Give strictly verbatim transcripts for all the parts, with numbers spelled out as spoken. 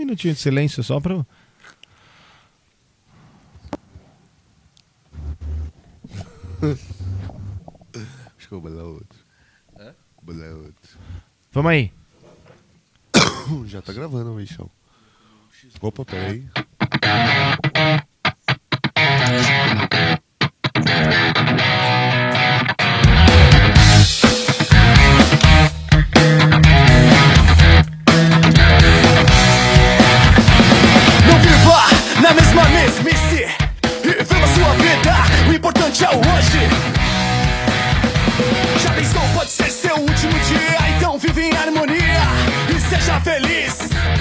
minutinho de silêncio só pra... Acho que eu vou bolar outro. É? Vou bolar outro. Vamos aí. Já tá gravando, bichão. Opa, peraí. Não viva na mesma mesmice e viva a sua vida, o importante é o hoje. Já pensou, pode ser seu último dia, então vive em harmonia e seja feliz.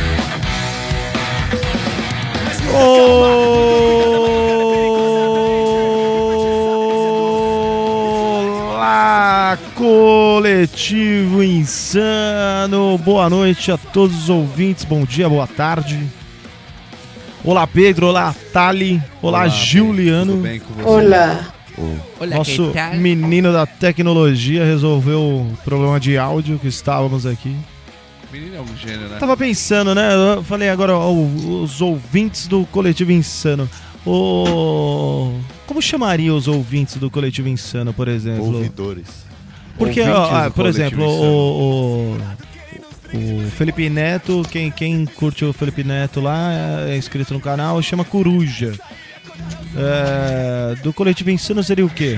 Olá, coletivo insano. Boa noite a todos os ouvintes. Bom dia, boa tarde. Olá, Pedro. Olá, Thali. Olá, Olá, Juliano. Tudo bem com você? Olá. Olá, Nosso que tal? menino da tecnologia resolveu o problema de áudio que estávamos aqui. Menino é um gênio, né? Tava pensando, né? Eu falei agora, ó, os ouvintes do Coletivo Insano. O... Como chamaria os ouvintes do Coletivo Insano, por exemplo? Ouvidores. Porque, Ouvintes ó, ah, do por Coletivo exemplo, Insano. o, o, o Felipe Neto, quem, quem curte o Felipe Neto lá, é inscrito no canal, chama Coruja. É, do Coletivo Insano seria o quê?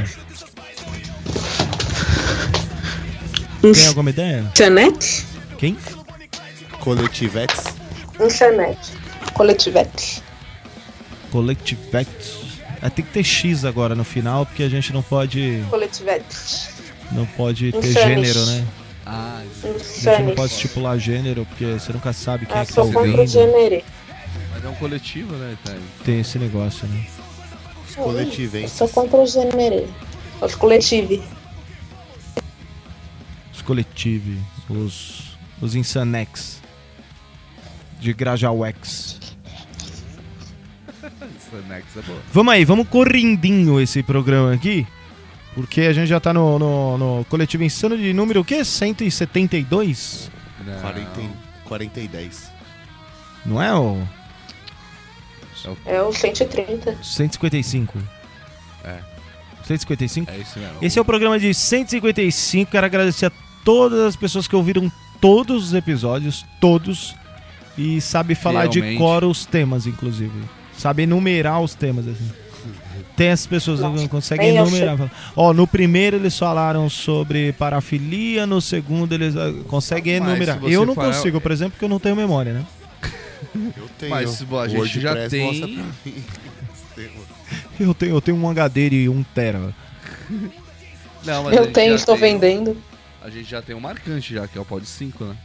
Tem alguma ideia? Chanete? Quem? Coletivetes. Insanete. Coletivete. Colectivex. É, tem que ter X agora no final, porque a gente não pode, Coletivete. não pode ter Insanes. gênero, né? Ah, A gente não Insanes. pode estipular gênero, porque você nunca sabe quem Ah, é que tá sou contra o ouvindo. gênero. mas é um coletivo, né, Thay? Tem esse negócio, né? Os Eu coletivenses. sou contra o gênero. Os coletivos. Os coletivos, os, os insanex. De Grajauex. Essa Nex é boa. Vamos aí, vamos correndinho esse programa aqui. Porque a gente já tá no, no, no Coletivo Insano de número o quê? cento e setenta e dois? Não. quarenta, quarenta e dez. Não é o É o cento e trinta. cento e cinquenta e cinco? É. cento e cinquenta e cinco? É isso mesmo. Esse é o programa de cento e cinquenta e cinco. Quero agradecer a todas as pessoas que ouviram todos os episódios, todos. E sabe falar de Fielmente. cor os temas, inclusive. Sabe enumerar os temas, assim. Tem essas pessoas que não conseguem nem eu enumerar. Ó, no primeiro eles falaram sobre parafilia, no segundo eles ah, conseguem Mas enumerar. se você Eu não falar- consigo, por exemplo, porque eu não tenho memória, né? Eu tenho. Mas, bom, a O gente já WordPress tem- mostra pra mim. Tem- Eu tenho, eu tenho um H D de um tera. Não, mas a Eu gente tenho, já estou tem- vendendo. A gente já tem um marcante já, que é o Pod cinco, né?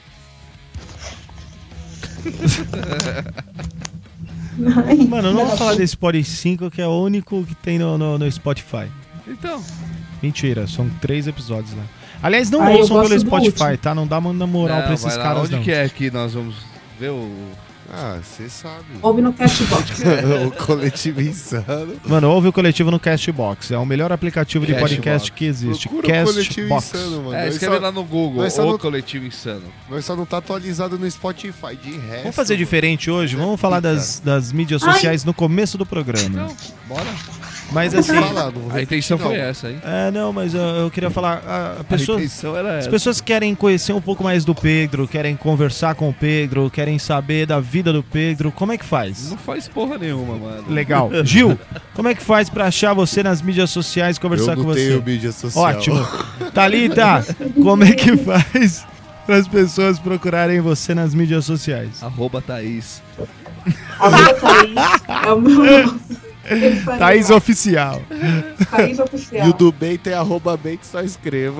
Mano, não vou falar desse Pod cinco, que é o único que tem no, no, no Spotify. Então, Mentira, são três episódios lá. Aliás, não Ah, eu ouçam gosto pelo do Spotify, último. tá? Não dá manda moral não, pra esses vai lá. caras, Onde não. que é que nós vamos ver o... Ah, você sabe. Ouve no Cashbox. O coletivo insano. Mano, ouve o Coletivo no Castbox. É o melhor aplicativo de Castbox. podcast que existe. Procura o coletivo Castbox. insano, mano. É, Nós escreve só, lá no Google, nós só o não- Coletivo Insano. nós só não tá atualizado no Spotify. De resto. Vamos fazer mano. diferente hoje? Vamos falar das, das mídias sociais no começo do programa. Então, bora. Mas Não assim... vou falar, não vou A intenção repetir, foi não. essa, hein? É, não, mas eu, eu queria falar... A, a A pessoa, intenção era as essa. pessoas querem conhecer um pouco mais do Pedro, querem conversar com o Pedro, querem saber da vida do Pedro. Como é que faz? Não faz porra nenhuma, mano. Legal. Gil, como é que faz pra achar você nas mídias sociais e conversar Eu não com você? tenho mídia social. Ótimo. Thalita, como é que faz para as pessoas procurarem você nas mídias sociais? Arroba Thaís. Arroba Thaís. É o meu nome. Thaís Oficial. Thaís Oficial. E o do bem tem arroba bem que só escreva.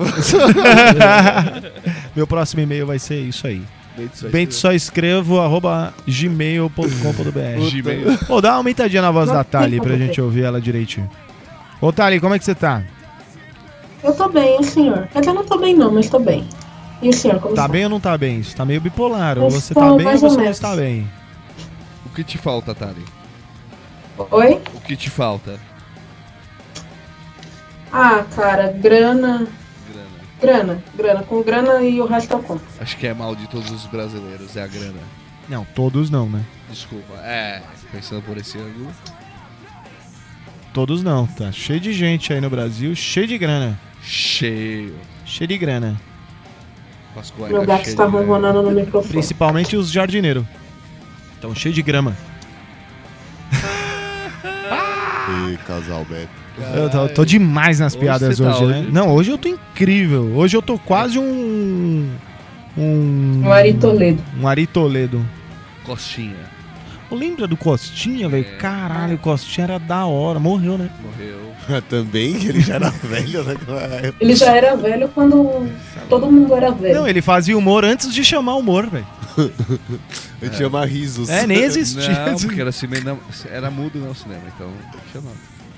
Meu próximo e-mail vai ser isso aí. Bem que só Bento só escrevo arroba gmail ponto com ponto b r. Gmail. Ô, dá uma aumentadinha na voz Não da tem Thali como pra ver. gente ouvir ela direitinho. Ô, Thali, como é que você tá? Eu tô bem, e o senhor? Quer dizer, eu não tô bem não, mas tô bem. E o senhor, como Tá está? bem ou não tá bem? Você tá meio bipolar. Eu Ou você estou tá bem ou mais ou você não menos. está bem. O que te falta, Thali? Oi? O que te falta? Ah, cara, grana, Grana. grana, grana. Com grana e o resto eu compro. Acho que é mal de todos os brasileiros, é a grana. Não, todos não, né? Desculpa. É, pensando por esse ângulo. Todos não, tá cheio de gente aí no Brasil, cheio de grana. Cheio. Cheio de grana. Com as Meu cuecas gato cheias está de grana. ronronando no microfone. Principalmente os jardineiros. Estão cheio de grama. E casal Beto. Eu tô, tô demais nas Hoje piadas você tá, hoje, né? hoje- Não, hoje eu tô incrível. Hoje eu tô quase um... Um... Um Ari Toledo. Um Ari Toledo. Costinha. Lembra do Costinha, velho? É. Caralho, o Costinha era da hora. Morreu, né? Morreu. Também, ele já era velho naquela época. Ele já era velho quando todo mundo era velho. Não, ele fazia humor antes de chamar humor, velho. Eu tinha mais risos. É, nem existia. Não, porque era, cinema, era mudo no cinema, então chamava.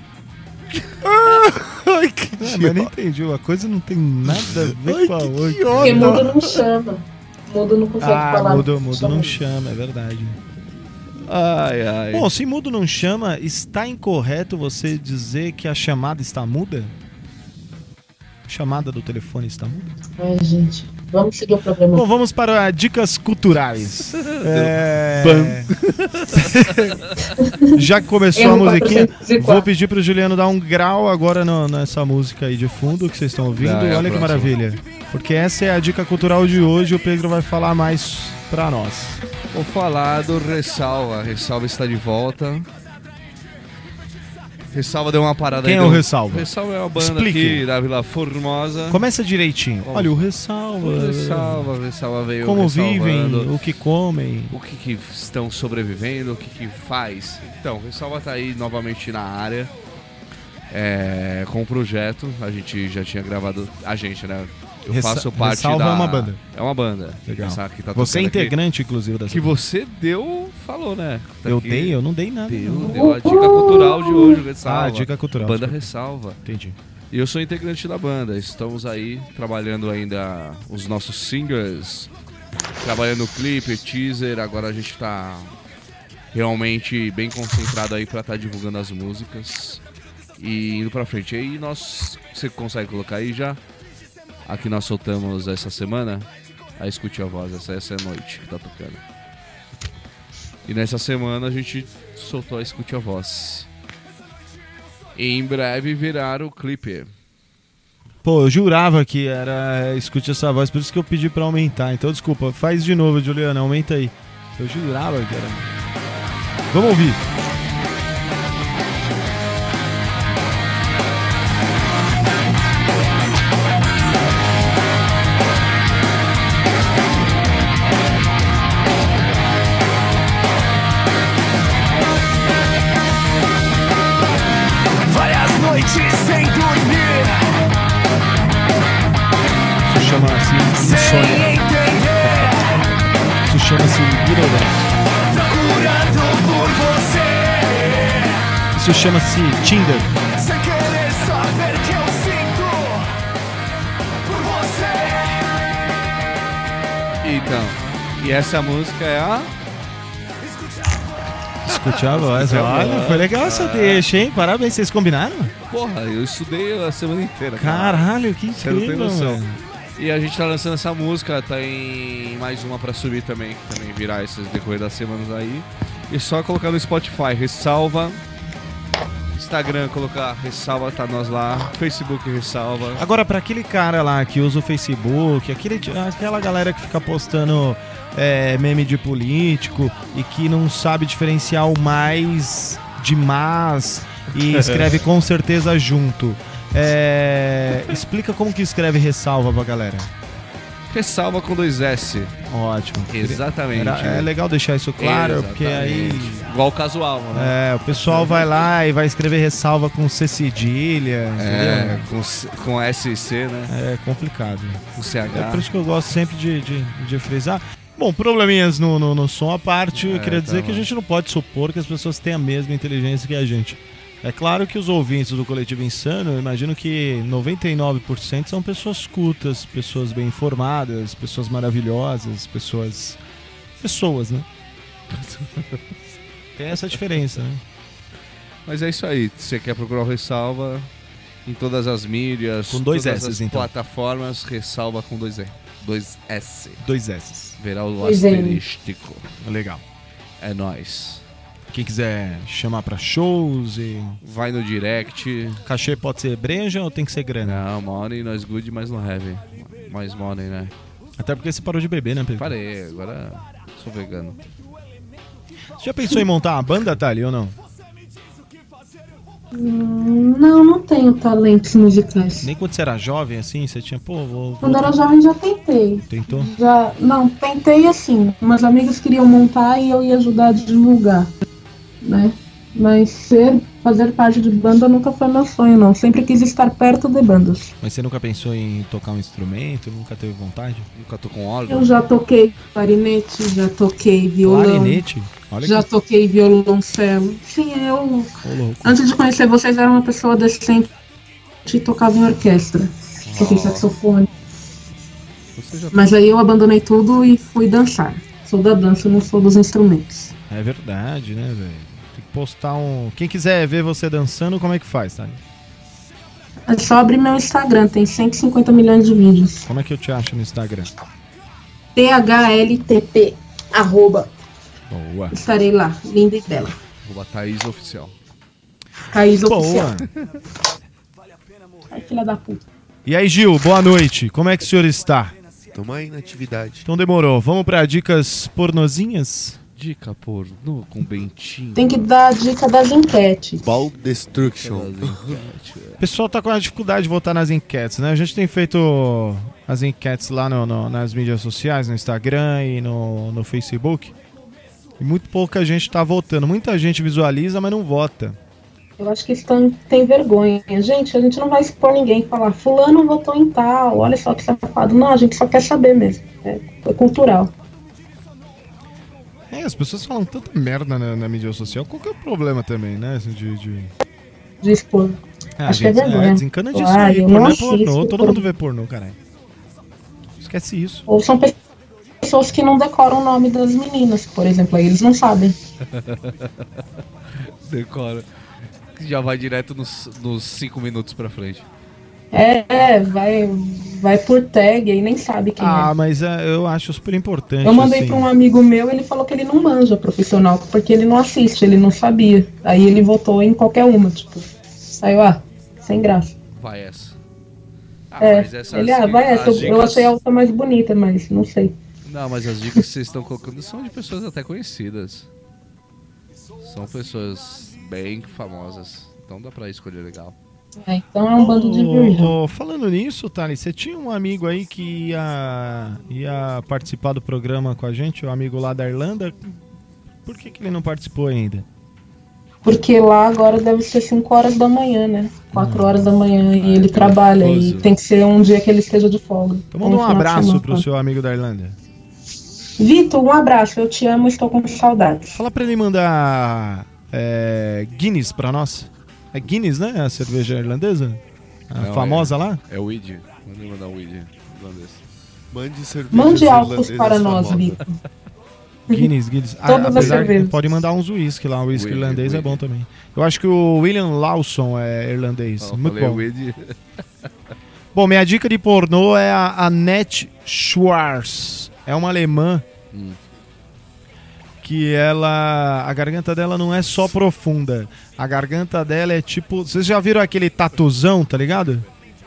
Ai, que É, mas eu não entendi. A coisa não tem nada a ver Ai, com a que outra. idiota. Porque mudo não chama. Mudo não consegue Ah, falar. mudo, mudo chama. não chama, é verdade. Ai, ai. Bom, se mudo não chama, está incorreto você dizer que a chamada está muda? A chamada do telefone está muda? Ai, gente. Vamos seguir o programa. Bom, vamos para dicas culturais. É... Já que começou a Erro musiquinha, quatrocentos e quatro. vou pedir pro Juliano dar um grau agora no- nessa música aí de fundo que vocês estão ouvindo. Não, é a Olha que próxima. maravilha. Porque essa é a dica cultural de hoje e o Pedro vai falar mais pra nós. Vou falar do Ressalva. Ressalva está de volta. Ressalva deu uma parada Quem aí. é o deu- Ressalva? Ressalva é uma banda Explique. aqui da Vila Formosa. Começa direitinho. Vamos. Olha, o Ressalva. O Ressalva, o Ressalva veio Como ressalvando vivem, o que comem. o que, que estão sobrevivendo, o que, que faz. Então, o Ressalva tá aí novamente na área. É, com o projeto, a gente já tinha gravado. A gente, né? Eu Ressa- faço parte Ressalva da. é uma banda. É uma banda. Legal. Essa que tá Você é tocando aqui. integrante, inclusive, dessa Que você deu, falou, né? Tá Eu aqui. dei? Eu não dei nada. Deu, não. deu a dica cultural de hoje, o Ressalva. Ah, dica cultural. Banda desculpa. Ressalva. Entendi. E eu sou integrante da banda. Estamos aí trabalhando ainda os nossos singles, trabalhando no clipe, teaser. Agora a gente tá realmente bem concentrado aí pra estar divulgando as músicas e indo pra frente. Aí nós, você consegue colocar aí já? Aqui nós soltamos essa semana. Aí escute a voz, essa, essa é a noite que tá tocando. E nessa semana a gente soltou a Escute a Voz. E em breve virar o clipe. Pô, eu jurava que era escute essa voz, por isso que eu pedi pra aumentar. Então, desculpa, faz de novo, Juliana, aumenta aí. Eu jurava que era. Vamos ouvir. Várias noites sem dormir, Isso chama assim sem insônia. entender, Isso chama-se Miroré. procurando por você, Isso chama-se Tinder. sem querer saber que eu sinto por você. Então, e essa música é a... Escute a voz. Olha, foi legal essa deixa, hein? Parabéns, vocês combinaram? Porra, eu estudei a semana inteira. cara. Caralho, que Você não tem incrível, noção. mano. E a gente tá lançando essa música, tem mais uma pra subir também, que também virá esses decorrer das semanas aí. E só colocar no Spotify, Ressalva. Instagram, colocar Ressalva, tá nós lá. Facebook, Ressalva. Agora, pra aquele cara lá que usa o Facebook, aquele, aquela galera que fica postando é, meme de político e que não sabe diferenciar o mais de mais e escreve com certeza junto. É, explica como que escreve ressalva pra galera. Ressalva com dois S. Ótimo. Exatamente. Era- é legal deixar isso claro, porque aí Exatamente. Igual o casual, né? é, o pessoal vai lá e vai escrever ressalva com C cedilha, É, entendeu? com, C- com S e C, né? É complicado. Com C H. É por isso que eu gosto sempre de, de, de frisar. Bom, probleminhas no, no, no som à parte, eu É, queria dizer tá que a bom. gente não pode supor que as pessoas têm a mesma inteligência que a gente. É claro que os ouvintes do Coletivo Insano, eu imagino que noventa e nove por cento são pessoas cultas, pessoas bem informadas, pessoas maravilhosas, pessoas... Pessoas, né? Tem essa diferença, né? Mas é isso aí. Se você quer procurar o Ressalva, Em todas as mídias, Com dois todas S's, as então. plataformas, ressalva com dois E. Dois S. Dois S's. Verá o Dois N. asterístico. Legal. É nóis. Quem quiser chamar pra shows e... Vai no direct. Cachê pode ser breja ou tem que ser grana? Não, money, nós good, mas não heavy. Mais money, né? Até porque você parou de beber, né, Pedro? Parei, agora sou vegano. Você já pensou em montar uma banda, Thali, ou não? Hum, Não, não tenho talentos musicais. Nem quando você era jovem, assim, você tinha, pô, vou... Quando vou... era jovem já tentei. Tentou? Já, não, tentei assim. Umas amigas queriam montar e eu ia ajudar a divulgar, né? Mas ser, fazer parte de banda nunca foi meu sonho, não. Sempre quis estar perto de bandas. Mas você nunca pensou em tocar um instrumento? Nunca teve vontade? Nunca tô com órgão. Eu já toquei clarinete, já toquei violão, Clarinete? Olha já que... toquei violoncelo. Sim, eu, Ô, louco. antes de conhecer vocês, era uma pessoa decente e tocava em orquestra. Toquei saxofone. Você já Mas aí eu abandonei tudo e fui dançar. Sou da dança, não sou dos instrumentos. É verdade, né, velho? Tem que postar um... Quem quiser ver você dançando, como é que faz, Thali? É só abrir meu Instagram, tem cento e cinquenta milhões de vídeos. Como é que eu te acho no Instagram? T H L T P, arroba, Boa. estarei lá, linda e bela. Vou botar Thaís Oficial. Thaís Oficial. Boa. Ai, filha da puta. E aí, Gil, boa noite. Como é que o senhor está? Tamo aí na atividade. Então demorou. Vamos pra dicas pornozinhas? Dica pornô com Bentinho. Tem que dar a dica das enquetes. Ball Destruction. O pessoal tá com a dificuldade de votar nas enquetes, né? A gente tem feito as enquetes lá no, no- nas mídias sociais, no Instagram e no, no Facebook. E muito pouca gente tá votando. Muita gente visualiza, mas não vota. Eu acho que estão, tem vergonha. Gente, a gente não vai expor ninguém e falar, fulano votou em tal, olha só que safado. Não, a gente só quer saber mesmo. É, é cultural. É, as pessoas falam tanta merda na, na mídia social. Qual que é o problema também, né? assim, De, de... De expor. Ah, Acho que é gente, vergonha. desencana disso Ah, aí. eu Pornô não é pornô. assisto Todo pornô. mundo vê pornô, caralho. Esquece isso. Ou são pe- pessoas que não decoram o nome das meninas, por exemplo, aí eles não sabem. Decora. Já vai direto nos, nos cinco minutos pra frente. É, é, vai, vai por tag e nem sabe quem Ah, é. mas é, eu acho super importante. Eu mandei assim. pra um amigo meu, ele falou que ele não manja profissional, porque ele não assiste, ele não sabia. Aí ele votou em qualquer uma, tipo. Aí eu, ah, sem graça. Vai essa. Ah, É, mas essas ele, ah, di- vai essa, as eu, eu dicas- achei a outra mais bonita, mas não sei. Não, mas as dicas que vocês estão colocando são de pessoas até conhecidas. São pessoas bem famosas. Então dá pra escolher legal. É, então é um bando de Ô, virgem. ô, falando nisso, Thali, você tinha um amigo aí que ia, ia participar do programa com a gente, o amigo lá da Irlanda. Por que, que ele não participou ainda? Porque lá agora deve ser cinco horas da manhã, né? quatro horas da manhã e ele que trabalha e nervoso. tem que ser um dia que ele esteja de folga. Então manda Ou um no final de abraço semana. pro seu amigo da Irlanda. Vitor, um abraço, eu te amo, estou com saudades. Fala pra ele mandar é, Guinness pra nós. É Guinness, né? A cerveja irlandesa? A Não, famosa lá? É o Weed. Manda mandar o Weed irlandês. Mande cerveja. Mande álcool para nós, Vitor. Guinness, Guinness. Ah, Todas as apesar que cervejas. pode mandar uns whisky lá. O whisky Whisky, irlandês é whisky. bom também. Eu acho que o William Lawson é irlandês. Não, Muito falei bom. Weed. Bom, minha dica de pornô é a Annette Schwarz. É uma alemã Hum. que ela... A garganta dela não é só profunda. A garganta dela é tipo... Vocês já viram aquele tatuzão, tá ligado?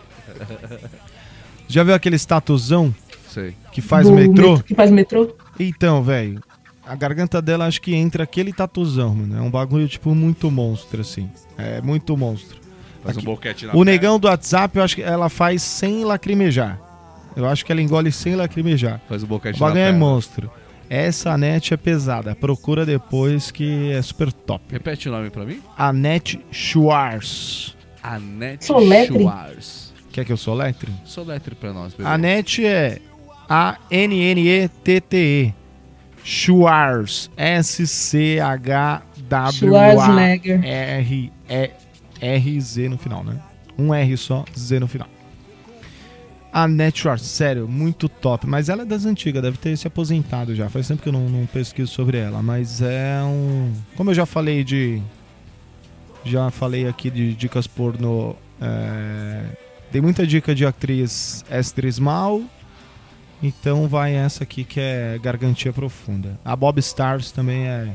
Já viu aquele tatuzão Sei. que faz Do o metrô? Que faz metrô? Então, velho, a garganta dela acho que entra aquele tatuzão, mano. É um bagulho, tipo, muito monstro, assim. É muito monstro. Faz Aqui. um boquete na O perna. negão do WhatsApp, eu acho que ela faz sem lacrimejar. Eu acho que ela engole sem lacrimejar. Faz um O boquete na bagulho é perna. monstro. Essa net é pesada. Procura depois que é super top. Repete o nome pra mim. Annette Schwarz. Annette Soletre? Schwarz. Quer que eu soletre? Soletre pra nós, bebê. Annette é A N N E T T E. Schwarz. S C H W A Schwarzenegger. R E R Z no final, né? Um R só, Z no final. Annette Schwarz, sério, muito top. Mas ela é das antigas, deve ter se aposentado já. Faz tempo que eu não, não pesquiso sobre ela. Mas é um... Como eu já falei de... Já falei aqui de dicas porno É, tem muita dica de atriz Esther Small, então vai essa aqui que é Gargantia Profunda. A Bob Stars também é,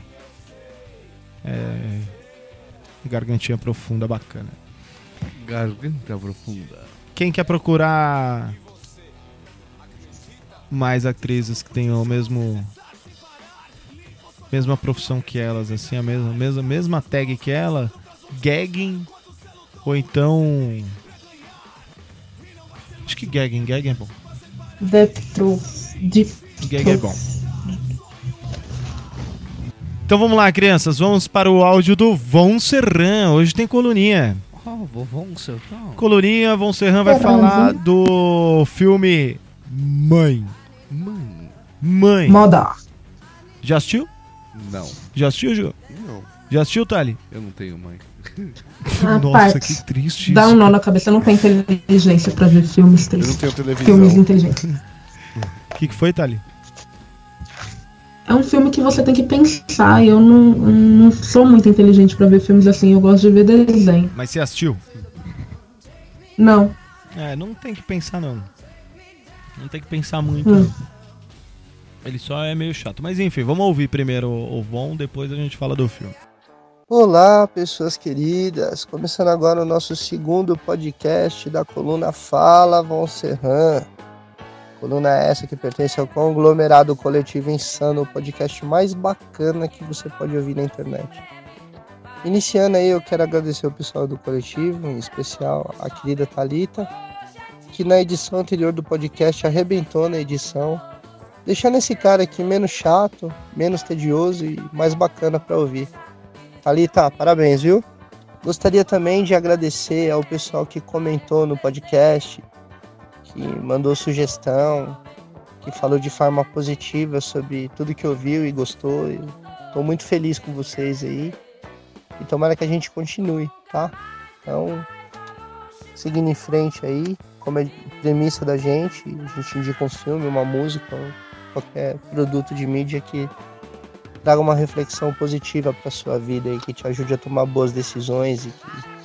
é Gargantia Profunda, bacana. Garganta Profunda. Quem quer procurar mais atrizes que tenham o mesmo mesma profissão que elas, assim, a mesma, mesma, mesma tag que ela, gagging, ou então acho que gagging, gagging é bom. Death Truth. Deep Gagging é bom. Então vamos lá, crianças, vamos para o áudio do Von Serran. Hoje tem coluninha. Oh, vovô Serran. Coluninha, Von Serran vai falar do filme Mãe. Mãe. Mãe. Moda. Já assistiu? Não, Já assistiu, Ju? Não. Já assistiu, Thali? eu não tenho mãe. Ah, Nossa, partes. que triste Dá isso. um nó na cabeça, não tem inteligência pra ver filmes Eu não tristes. tenho televisão. Filmes inteligentes. O que, que foi, Thali? É um filme que você tem que pensar. E eu não, não sou muito inteligente pra ver filmes assim. Eu gosto de ver desenho. Mas você assistiu? Não. É, não tem que pensar, não. Não tem que pensar muito. Hum. Ele só é meio chato. Mas enfim, vamos ouvir primeiro o Von, depois a gente fala do filme. Olá, pessoas queridas. Começando agora o nosso segundo podcast da coluna Fala Von Serran. Coluna essa que pertence ao conglomerado coletivo Insano, o podcast mais bacana que você pode ouvir na internet. Iniciando aí, eu quero agradecer o pessoal do coletivo, em especial a querida Thalita, que na edição anterior do podcast arrebentou na edição, deixando esse cara aqui menos chato, menos tedioso e mais bacana para ouvir. Thalita, parabéns, viu? Gostaria também de agradecer ao pessoal que comentou no podcast, que mandou sugestão, que falou de forma positiva sobre tudo que ouviu e gostou. Estou muito feliz com vocês aí e tomara que a gente continue, tá? Então, seguindo em frente aí, como é premissa da gente, a gente indica um filme, uma música, qualquer produto de mídia que traga uma reflexão positiva para sua vida e que te ajude a tomar boas decisões e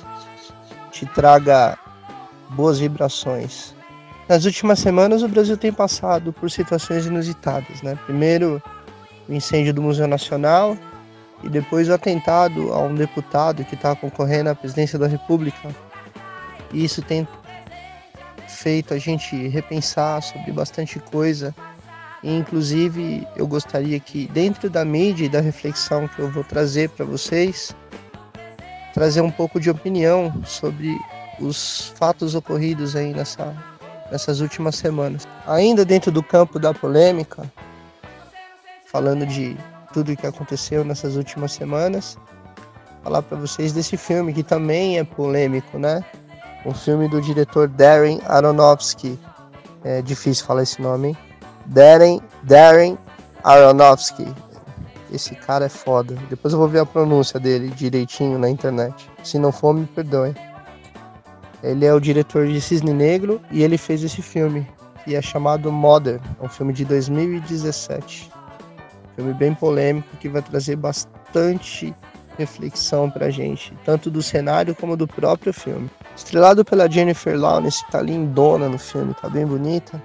que te traga boas vibrações. Nas últimas semanas o Brasil tem passado por situações inusitadas, né? Primeiro o incêndio do Museu Nacional e depois o atentado a um deputado que está concorrendo à presidência da República. E isso tem feito a gente repensar sobre bastante coisa. E, inclusive, eu gostaria que, dentro da mídia e da reflexão que eu vou trazer para vocês, trazer um pouco de opinião sobre os fatos ocorridos aí nessa, nessas últimas semanas. Ainda dentro do campo da polêmica, falando de tudo o que aconteceu nessas últimas semanas, falar para vocês desse filme que também é polêmico, né? Um filme do diretor Darren Aronofsky. É difícil falar esse nome, hein? Darren, Darren Aronofsky. Esse cara é foda. Depois eu vou ver a pronúncia dele direitinho na internet. Se não for, me perdoe. Ele é o diretor de Cisne Negro e ele fez esse filme, que é chamado Mother. É um filme de dois mil e dezessete. Filme bem polêmico que vai trazer bastante reflexão pra gente, tanto do cenário como do próprio filme. Estrelado pela Jennifer Lawrence, que tá lindona no filme, tá bem bonita.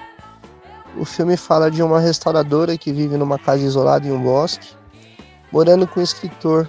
O filme fala de uma restauradora que vive numa casa isolada em um bosque, morando com um escritor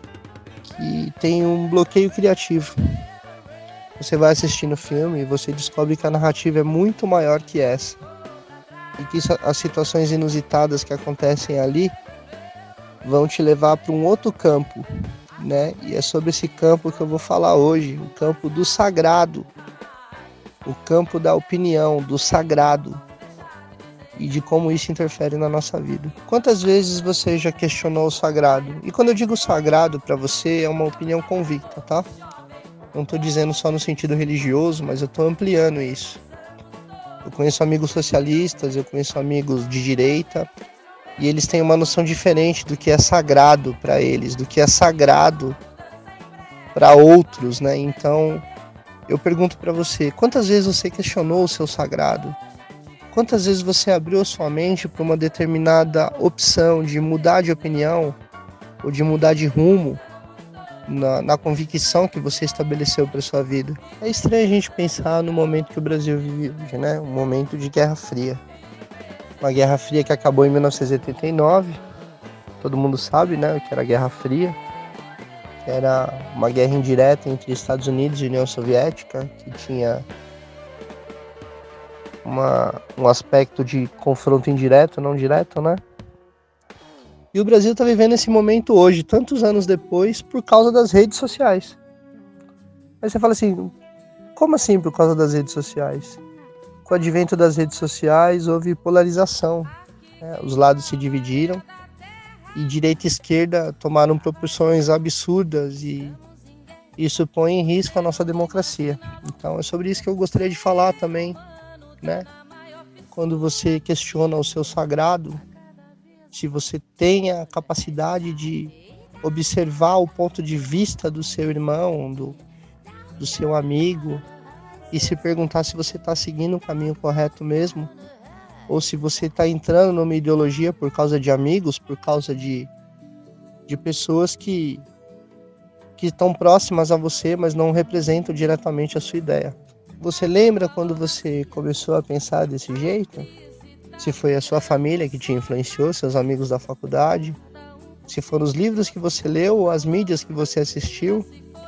que tem um bloqueio criativo. Você vai assistindo o filme e você descobre que a narrativa é muito maior que essa. E que as situações inusitadas que acontecem ali vão te levar para um outro campo, né? E é sobre esse campo que eu vou falar hoje, o campo do sagrado, o campo da opinião, do sagrado, e de como isso interfere na nossa vida. Quantas vezes você já questionou o sagrado? E quando eu digo sagrado para você, é uma opinião convicta, tá? Não estou dizendo só no sentido religioso, mas eu estou ampliando isso. Eu conheço amigos socialistas, eu conheço amigos de direita, e eles têm uma noção diferente do que é sagrado para eles, do que é sagrado para outros, né? Então, eu pergunto para você, quantas vezes você questionou o seu sagrado? Quantas vezes você abriu a sua mente para uma determinada opção de mudar de opinião ou de mudar de rumo na, na convicção que você estabeleceu para sua vida. É estranho a gente pensar no momento que o Brasil vive hoje, né? Um momento de Guerra Fria. Uma Guerra Fria que acabou em mil novecentos e oitenta e nove. Todo mundo sabe, né, o que era a Guerra Fria. Que era uma guerra indireta entre Estados Unidos e União Soviética, que tinha uma, um aspecto de confronto indireto, não direto, né? E o Brasil está vivendo esse momento hoje, tantos anos depois, por causa das redes sociais. Aí você fala assim, como assim por causa das redes sociais? Com o advento das redes sociais houve polarização, né? Os lados se dividiram e direita e esquerda tomaram proporções absurdas e isso põe em risco a nossa democracia. Então é sobre isso que eu gostaria de falar também, né? Quando você questiona o seu sagrado, se você tem a capacidade de observar o ponto de vista do seu irmão, do, do seu amigo, e se perguntar se você está seguindo o caminho correto mesmo, ou se você está entrando numa ideologia por causa de amigos, por causa de, de pessoas que que estão próximas a você, mas não representam diretamente a sua ideia. Você lembra quando você começou a pensar desse jeito? Se foi a sua família que te influenciou, seus amigos da faculdade, se foram os livros que você leu ou as mídias que você assistiu,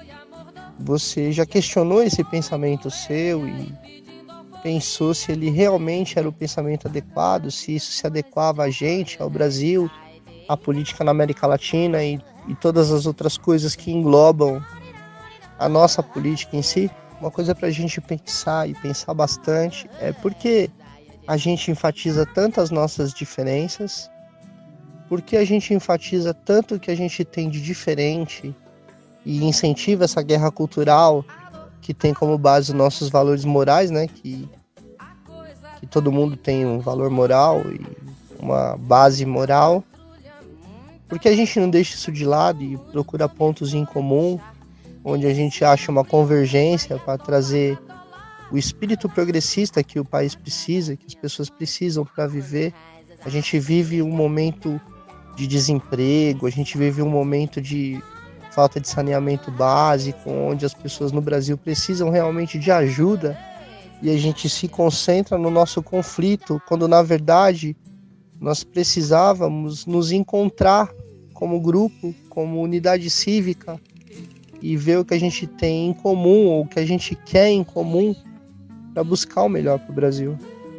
você já questionou esse pensamento seu e pensou se ele realmente era o pensamento adequado, se isso se adequava a gente, ao Brasil, à política na América Latina e, e todas as outras coisas que englobam a nossa política em si? Uma coisa para a gente pensar e pensar bastante é porque a gente enfatiza tanto as nossas diferenças, porque a gente enfatiza tanto o que a gente tem de diferente e incentiva essa guerra cultural que tem como base os nossos valores morais, né? Que, que todo mundo tem um valor moral e uma base moral. Porque a gente não deixa isso de lado e procura pontos em comum, onde a gente acha uma convergência para trazer o espírito progressista que o país precisa, que as pessoas precisam para viver. A gente vive um momento de desemprego, a gente vive um momento de falta de saneamento básico, onde as pessoas no Brasil precisam realmente de ajuda e a gente se concentra no nosso conflito, quando na verdade nós precisávamos nos encontrar como grupo, como unidade cívica e ver o que a gente tem em comum ou o que a gente quer em comum para buscar o melhor para o Brasil.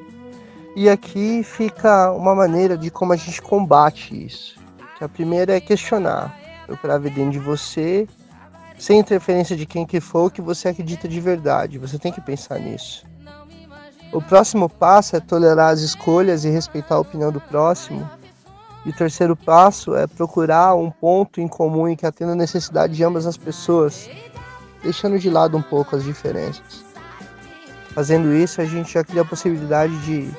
E aqui fica uma maneira de como a gente combate isso. Que a primeira é questionar, procurar ver dentro de você, sem interferência de quem que for, o que você acredita de verdade. Você tem que pensar nisso. O próximo passo é tolerar as escolhas e respeitar a opinião do próximo. E o terceiro passo é procurar um ponto em comum em que atenda a necessidade de ambas as pessoas, deixando de lado um pouco as diferenças. Fazendo isso, a gente já cria a possibilidade de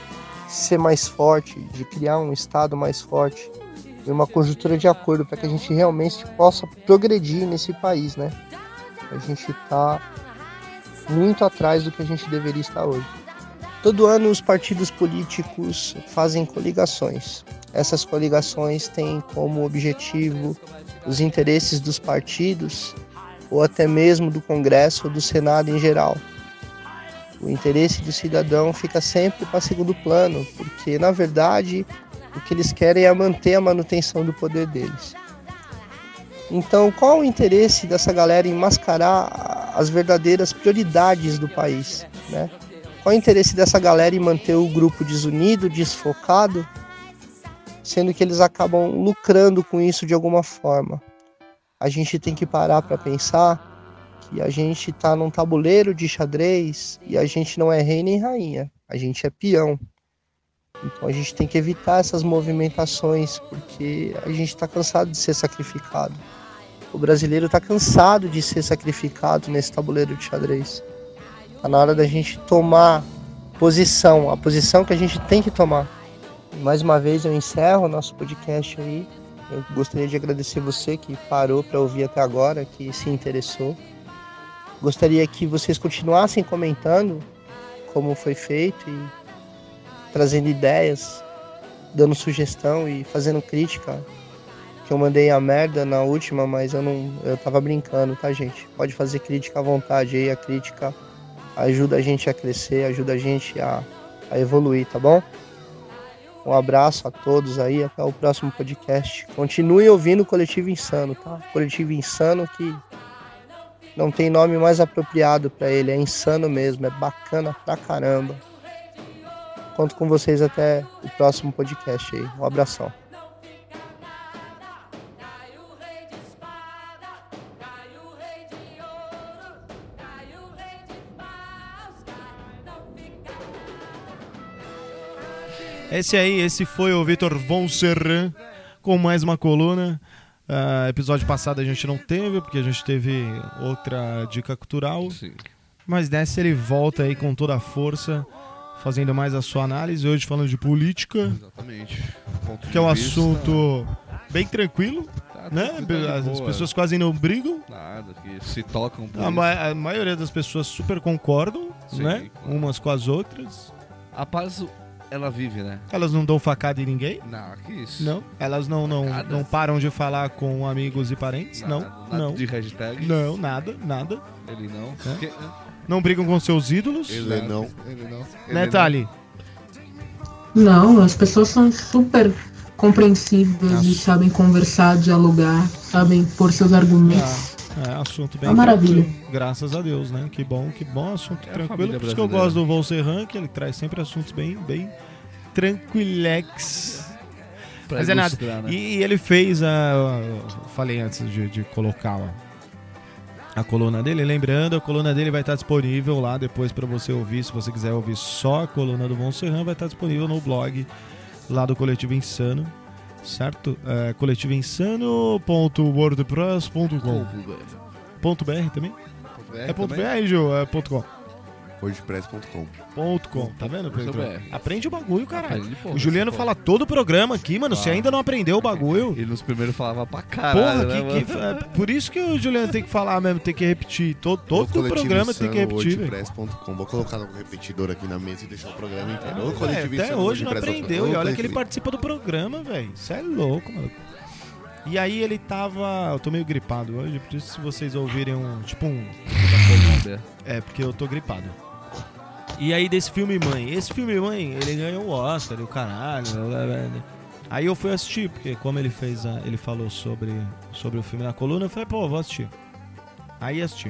ser mais forte, de criar um estado mais forte e uma conjuntura de acordo para que a gente realmente possa progredir nesse país, né? A gente está muito atrás do que a gente deveria estar hoje. Todo ano os partidos políticos fazem coligações. Essas coligações têm como objetivo os interesses dos partidos ou até mesmo do Congresso ou do Senado em geral. O interesse do cidadão fica sempre para segundo plano, porque, na verdade, o que eles querem é manter a manutenção do poder deles. Então, qual o interesse dessa galera em mascarar as verdadeiras prioridades do país, né? Qual o interesse dessa galera em manter o grupo desunido, desfocado, sendo que eles acabam lucrando com isso de alguma forma? A gente tem que parar para pensar que a gente está num tabuleiro de xadrez e a gente não é rei nem rainha, a gente é peão. Então a gente tem que evitar essas movimentações, porque a gente está cansado de ser sacrificado. O brasileiro está cansado de ser sacrificado nesse tabuleiro de xadrez. Está na hora da gente tomar posição, a posição que a gente tem que tomar. E mais uma vez eu encerro o nosso podcast aí. Eu gostaria de agradecer você que parou para ouvir até agora, que se interessou. Gostaria que vocês continuassem comentando como foi feito e trazendo ideias, dando sugestão e fazendo crítica que eu mandei a merda na última, mas eu não, eu tava brincando, tá, gente? Pode fazer crítica à vontade aí, a crítica ajuda a gente a crescer, ajuda a gente a, a evoluir, tá bom? Um abraço a todos aí, até o próximo podcast. Continue ouvindo o Coletivo Insano, tá? Coletivo Insano que não tem nome mais apropriado pra ele, é insano mesmo, é bacana pra caramba. Conto com vocês até o próximo podcast aí. Um abração. Esse aí, esse foi o Vitor Von Serran com mais uma coluna. Uh, episódio passado a gente não teve, porque a gente teve outra dica cultural. Sim. Mas nessa ele volta aí com toda a força, fazendo mais a sua análise. Hoje falando de política, Exatamente. Ponto que é um de vista, assunto bem tranquilo, tá, né? tudo de As boa. pessoas quase não brigam. Nada, que se tocam por A, isso. ma- a maioria das pessoas super concordam, Sim, né? claro. Umas com as outras. A paz, ela vive, né? Elas não dão facada em ninguém. Não, que isso. Não. Elas não, não, Nada. não param de falar com amigos e parentes. Nada, não, nada não. de hashtag. Não, nada, nada. Ele não. É? Que- Não brigam com seus ídolos. Ele não. Ele não. Ele Né, não. Thali? Não, as pessoas são super compreensíveis Nossa. e sabem conversar, dialogar, sabem pôr seus argumentos. É, assunto bem Uma maravilha. tranquilo. Graças a Deus, né? Que bom, que bom, assunto É a tranquilo. família Por isso que eu brasileira. gosto do Volserran, que ele traz sempre assuntos bem, bem tranquilex. Pra Mas é nada. ilustrar, né? E, e ele fez a. Eu falei antes de, de colocar a, a coluna dele. Lembrando, a coluna dele vai estar disponível lá depois para você ouvir. Se você quiser ouvir só a coluna do Volserran, vai estar disponível no blog lá do Coletivo Insano. Certo? É, coletivo insano ponto wordpress ponto com. Ponto .br também? É ponto .br, Gil? É ponto .com. wordpress ponto com. Ponto .com. Tá vendo, Ponto Pedro? .br. Aprende o bagulho, caralho. Aprende, porra, O Juliano essa fala todo o programa aqui, mano. Você Ah. ainda não aprendeu o bagulho. Ele nos primeiros falava pra caralho, Porra, né, que, que, mano? é por isso que o Juliano tem que falar mesmo, tem que repetir. Todo, todo o programa tem que repetir, velho. wordpress ponto com. Vou colocar no repetidor aqui na mesa e deixar o programa inteiro. Ô, É, Coletivo até Insano, hoje não wordpress ponto com. aprendeu. E Ô, olha que ele Coletivo- participa do programa, velho. Isso é louco, mano. E aí ele tava... Eu tô meio gripado hoje, por isso se vocês ouvirem um... Tipo um... É, porque eu tô gripado. E aí desse filme Mãe. Esse filme Mãe, ele ganhou o Oscar e o caralho. Aí eu fui assistir, porque como ele fez a, ele falou sobre, sobre o filme na coluna, eu falei, pô, vou assistir. Aí assisti.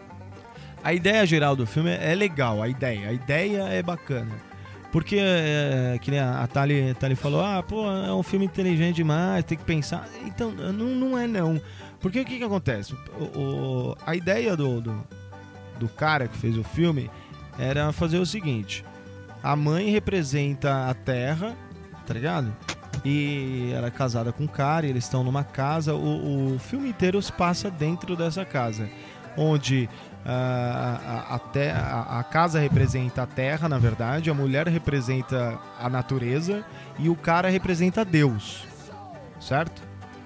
A ideia geral do filme é legal, a ideia. A ideia é bacana. Porque, é, que nem a Thali, a Thali falou, ah, pô, é um filme inteligente demais, tem que pensar. Então, não, não é não. Porque o que que acontece? O, o, a ideia do, do, do cara que fez o filme era fazer o seguinte. A mãe representa a terra, tá ligado? E ela é casada com um cara, e eles estão numa casa. O, o filme inteiro se passa dentro dessa casa, onde a, a, a, te, a, a casa representa a terra, na verdade, a mulher representa a natureza e o cara representa Deus, certo?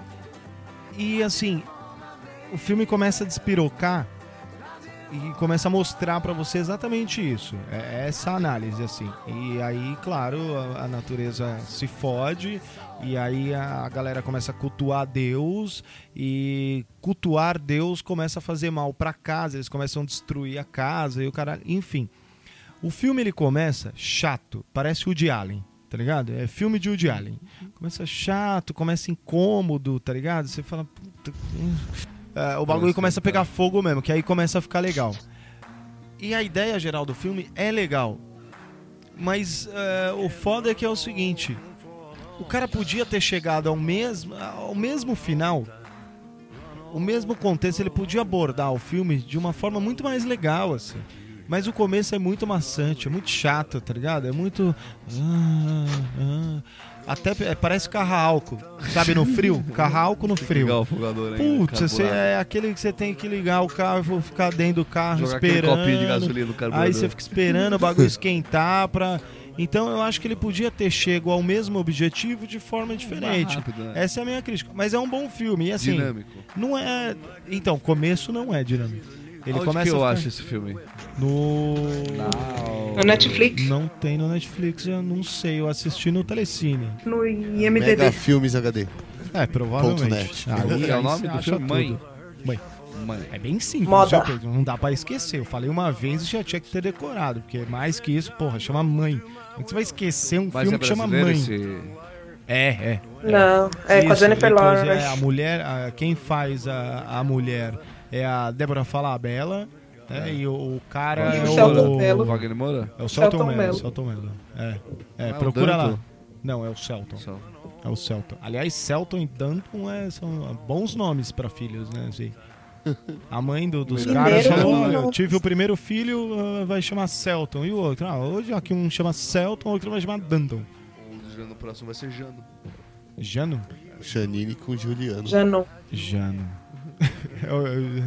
E assim, o filme começa a despirocar e começa a mostrar pra você exatamente isso. É essa análise, assim. E aí, claro, a, a natureza se fode, e aí a, a galera começa a cultuar Deus, e cultuar Deus começa a fazer mal pra casa, eles começam a destruir a casa e o caralho. Enfim, o filme ele começa chato, parece Woody Allen, tá ligado? É filme de Woody Allen. Começa chato, começa incômodo, tá ligado? Você fala... Puta... Uh, o bagulho começa a pegar fogo mesmo, que aí começa a ficar legal. E a ideia geral do filme é legal. Mas uh, o foda é que é o seguinte: o cara podia ter chegado ao mesmo, ao mesmo final, o mesmo contexto, ele podia abordar o filme de uma forma muito mais legal, assim. Mas o começo é muito maçante, é muito chato, tá ligado? É muito... Ah, ah. Até é, parece carro-álcool, sabe, no frio? Carro-álcool no frio. Ligar o fogador ainda, Putz, você carburado. é aquele que você tem que ligar o carro e ficar dentro do carro Jogar aquele esperando. copinho de gasolina no carburador. Aí você fica esperando o bagulho esquentar pra... Então eu acho que ele podia ter chego ao mesmo objetivo de forma diferente. Mais rápido, né? Essa é a minha crítica. Mas é um bom filme, e assim... Dinâmico. Não é... Então, começo não é dinâmico. Ele Onde começa que eu a ficar- acho esse filme? No... No Netflix, Não tem no Netflix, eu não sei. Eu assisti no Telecine. no I M D Mega B. Filmes H D. É, provavelmente. net. Aí, É o aí nome você do acha filme? Mãe? tudo. Mãe. Mãe. É bem simples, Moda. viu, Pedro? Não dá pra esquecer. Eu falei uma vez e já tinha que ter decorado, porque mais que isso, porra, chama Mãe. Como é que você vai esquecer um Mas filme é que chama brasileiro Mãe? esse... É, é. Não, é com a Isso, Jennifer então, Lawrence. é, a mulher, a- quem faz a, a mulher é a Débora Falabella, né? E o, o cara E é o o... Selton Mello. Wagner Moura? É o Celton Selton Mello. Mello. Celton Mello. É, é Ah, o procura lá. Danton? Não, é o Celton. Só. É o Celton. Aliás, Celton e Danton é, são bons nomes pra filhos, né? Assim. A mãe do- dos Primeiro caras chama, filho. eu tive o primeiro filho, ah, vai chamar Celton. E o outro? Ah, hoje aqui um chama Celton, o outro vai chamar Danton. O no próximo vai ser Jano. Jano? Janine com Juliano. Já não. Jano. Eu- eu-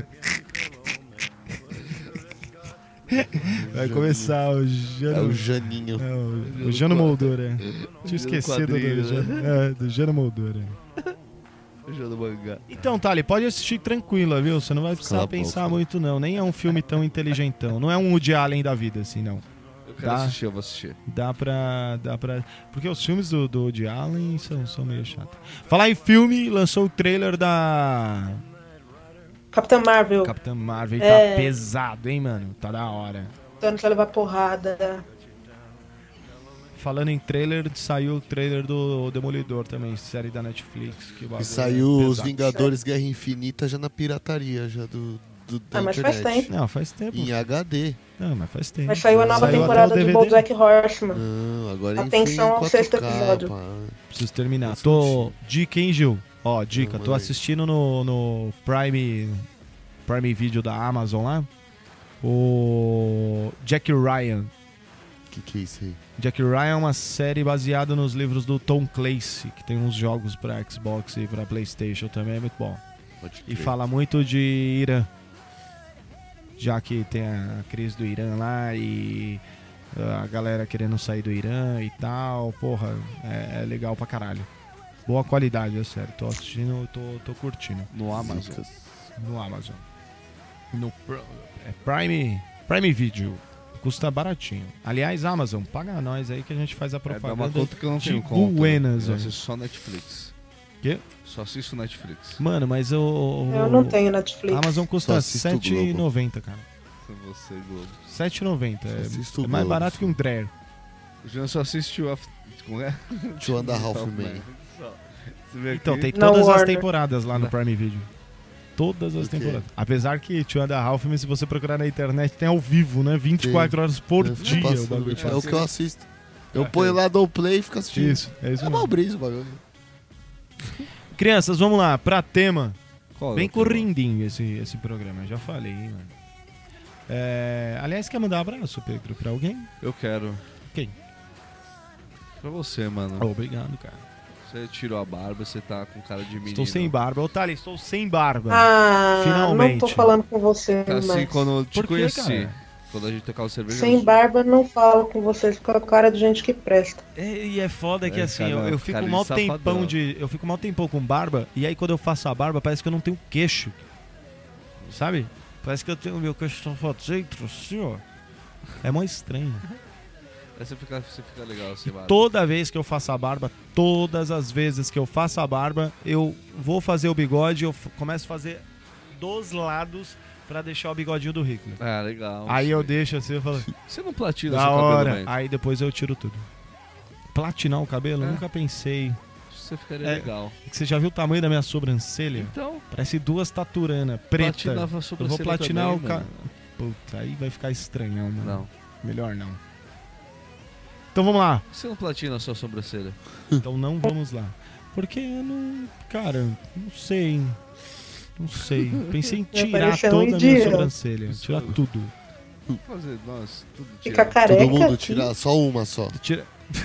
Vai começar o É Jano. o Janinho. É, o, o Jano Moldura. Tinha esquecido do, quadrinho, Jano- é, do Jano Moldura. Jano Mangá. Então, Thali, pode assistir tranquila, viu? Você não vai precisar Cala a pensar boca. muito, não. Nem é um filme tão inteligentão. Não é um Woody Allen da vida, assim, não. Eu quero Dá. assistir, eu vou assistir. Dá pra, dá pra... Porque os filmes do, do Woody Allen são, são meio chatos. Falar em filme, lançou o trailer da Capitã Marvel. Capitã Marvel. É. Tá pesado, hein, mano? Tá da hora. Thanos vai levar porrada. Falando em trailer, saiu o trailer do Demolidor também, série da Netflix. Que o bagulho E saiu é os pesado. Vingadores Guerra Infinita já na pirataria, já do, do da Ah, mas internet. faz tempo. Não, faz tempo. Em H D. Não, mas faz tempo. Mas saiu a nova Saiu até temporada o de D V D. BoJack Horseman. Não, agora Atenção ao enfim, sexto quatro K, episódio. pá. Preciso terminar. Nossa, Tô. Dica, hein, Gil? Ó, dica. Não, Tô manda aí. assistindo no, no Prime. Prime Video da Amazon lá. O. Jack Ryan. Que que é isso aí? Jack Ryan é uma série baseada nos livros do Tom Clancy, que tem uns jogos pra Xbox e pra PlayStation também, é muito bom. Pode E crer. fala muito de Irã. Já que tem a crise do Irã lá e uh, a galera querendo sair do Irã e tal. Porra, é, é legal pra caralho. Boa qualidade, é sério. Tô assistindo, tô, tô curtindo. No Amazon. Zicas. No Amazon. No Pr- é Prime, Prime Video. Custa baratinho. Aliás, Amazon, paga nós aí que a gente faz a É, dá uma propaganda. conta que eu não de tenho conta. buenas, Eu velho. assisto só Netflix. Quê? Só assisto Netflix. Mano, mas o. Eu não tenho Netflix. Amazon Só custa assisto o sete reais e Globo. noventa, cara. Você, Globo. sete reais e noventa. Só assisto É, o é mais Globo. barato que um Drer. O Jean só assistiu a... Como é? Two and a Half Men. Só. Você vê Então, aqui? tem Não, todas as Warner. temporadas lá no Não. Prime Video. Todas as O quê? temporadas. Apesar que Two and a Half Men, se você procurar na internet, tem ao vivo, né? vinte e quatro horas por Eu fico dia o passando. bagulho. É passa. o que eu assisto. Eu É. ponho lá, dou o play e fico assistindo. Isso, é isso É mesmo. mal brisa o bagulho. Crianças, vamos lá, pra tema. Qual é Bem o tema? corrindinho esse, esse programa, eu já falei, hein, mano. É, aliás, quer mandar um abraço, Pedro, pra alguém? Eu quero. Quem? Pra você, mano. Oh, obrigado, cara. Você tirou a barba, você tá com cara de menino. Estou sem barba. Ô, Thali, estou sem barba. Ah, Finalmente. não tô falando com você, Tá assim mas... quando eu te Por quê, conheci. cara? Quando a gente tocava cerveja. Sem eu- barba não falo com vocês, com a cara de gente que presta. É, e é foda que É, assim, cara, eu, eu fico cara de mal safadão. tempão de. Eu fico mal tempão com barba, e aí quando eu faço a barba, parece que eu não tenho queixo. Sabe? Parece que eu tenho meu queixo tão fazendo assim, ó. É mó estranho. Aí você fica, você fica legal assim, barba. Toda vez que eu faço a barba, todas as vezes que eu faço a barba, eu vou fazer o bigode, eu f- começo a fazer dos lados pra deixar o bigodinho do Hitler. Ah, legal. Aí eu deixo assim, eu falo, Você não platina da seu cabelo hora. bem? Aí depois eu tiro tudo. Platinar o cabelo? Eu É. nunca pensei. Você ficaria É. legal. Você já viu o tamanho da minha sobrancelha? Então, Parece duas taturanas preta. platinava a Eu sobrancelha vou platinar também, o cara. mano. Puta, aí vai ficar estranhão, mano. Não. Melhor não. Então vamos lá. Por que você não platina a sua sobrancelha? Então não vamos lá. Porque eu não. Cara, não sei. Não sei. Pensei em Vai tirar parecer um toda a minha idiota. sobrancelha. Tirar tudo. Fazer, nós, tudo Fica tira. careca Todo mundo aqui. tirar só uma só. Tira...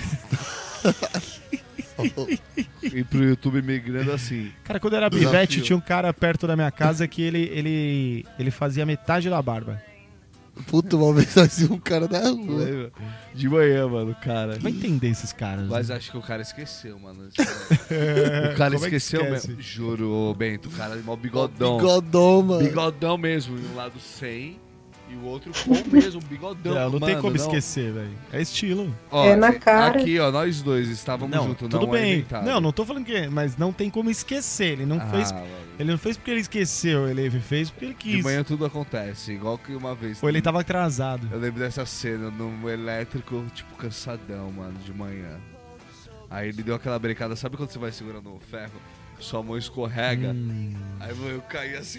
E pro YouTube migrando assim. Cara, quando eu era Desafio. pivete, tinha um cara perto da minha casa que ele, ele, ele fazia metade da barba. Puta, uma vez nós vimos um cara na rua. Lembra? De manhã, mano, cara. Vai entender esses caras. Mas né? acho que o cara esqueceu, mano. O cara Como é que esqueceu esquece? mesmo. Juro, ô, Bento, o cara é mó bigodão. Bigodão, mano. Bigodão mesmo. E um lado sem E o outro com mesmo, um bigodão. Não, não Mano, tem como não. esquecer, velho. É estilo. Ó, É na cara. Aqui, ó, nós dois estávamos Não, juntos, tudo não é bem. inventado. Não, não tô falando que é, mas não tem como esquecer. Ele não Ah, fez. mano. Ele não fez porque ele esqueceu, ele fez porque ele De quis. manhã tudo acontece, igual que uma vez. Ou ele tava atrasado. Eu lembro dessa cena no elétrico, tipo, cansadão, mano, de manhã. Aí ele deu aquela brecada, sabe quando você vai segurando o ferro? Sua mão escorrega. Hum. Aí mano, eu caí assim.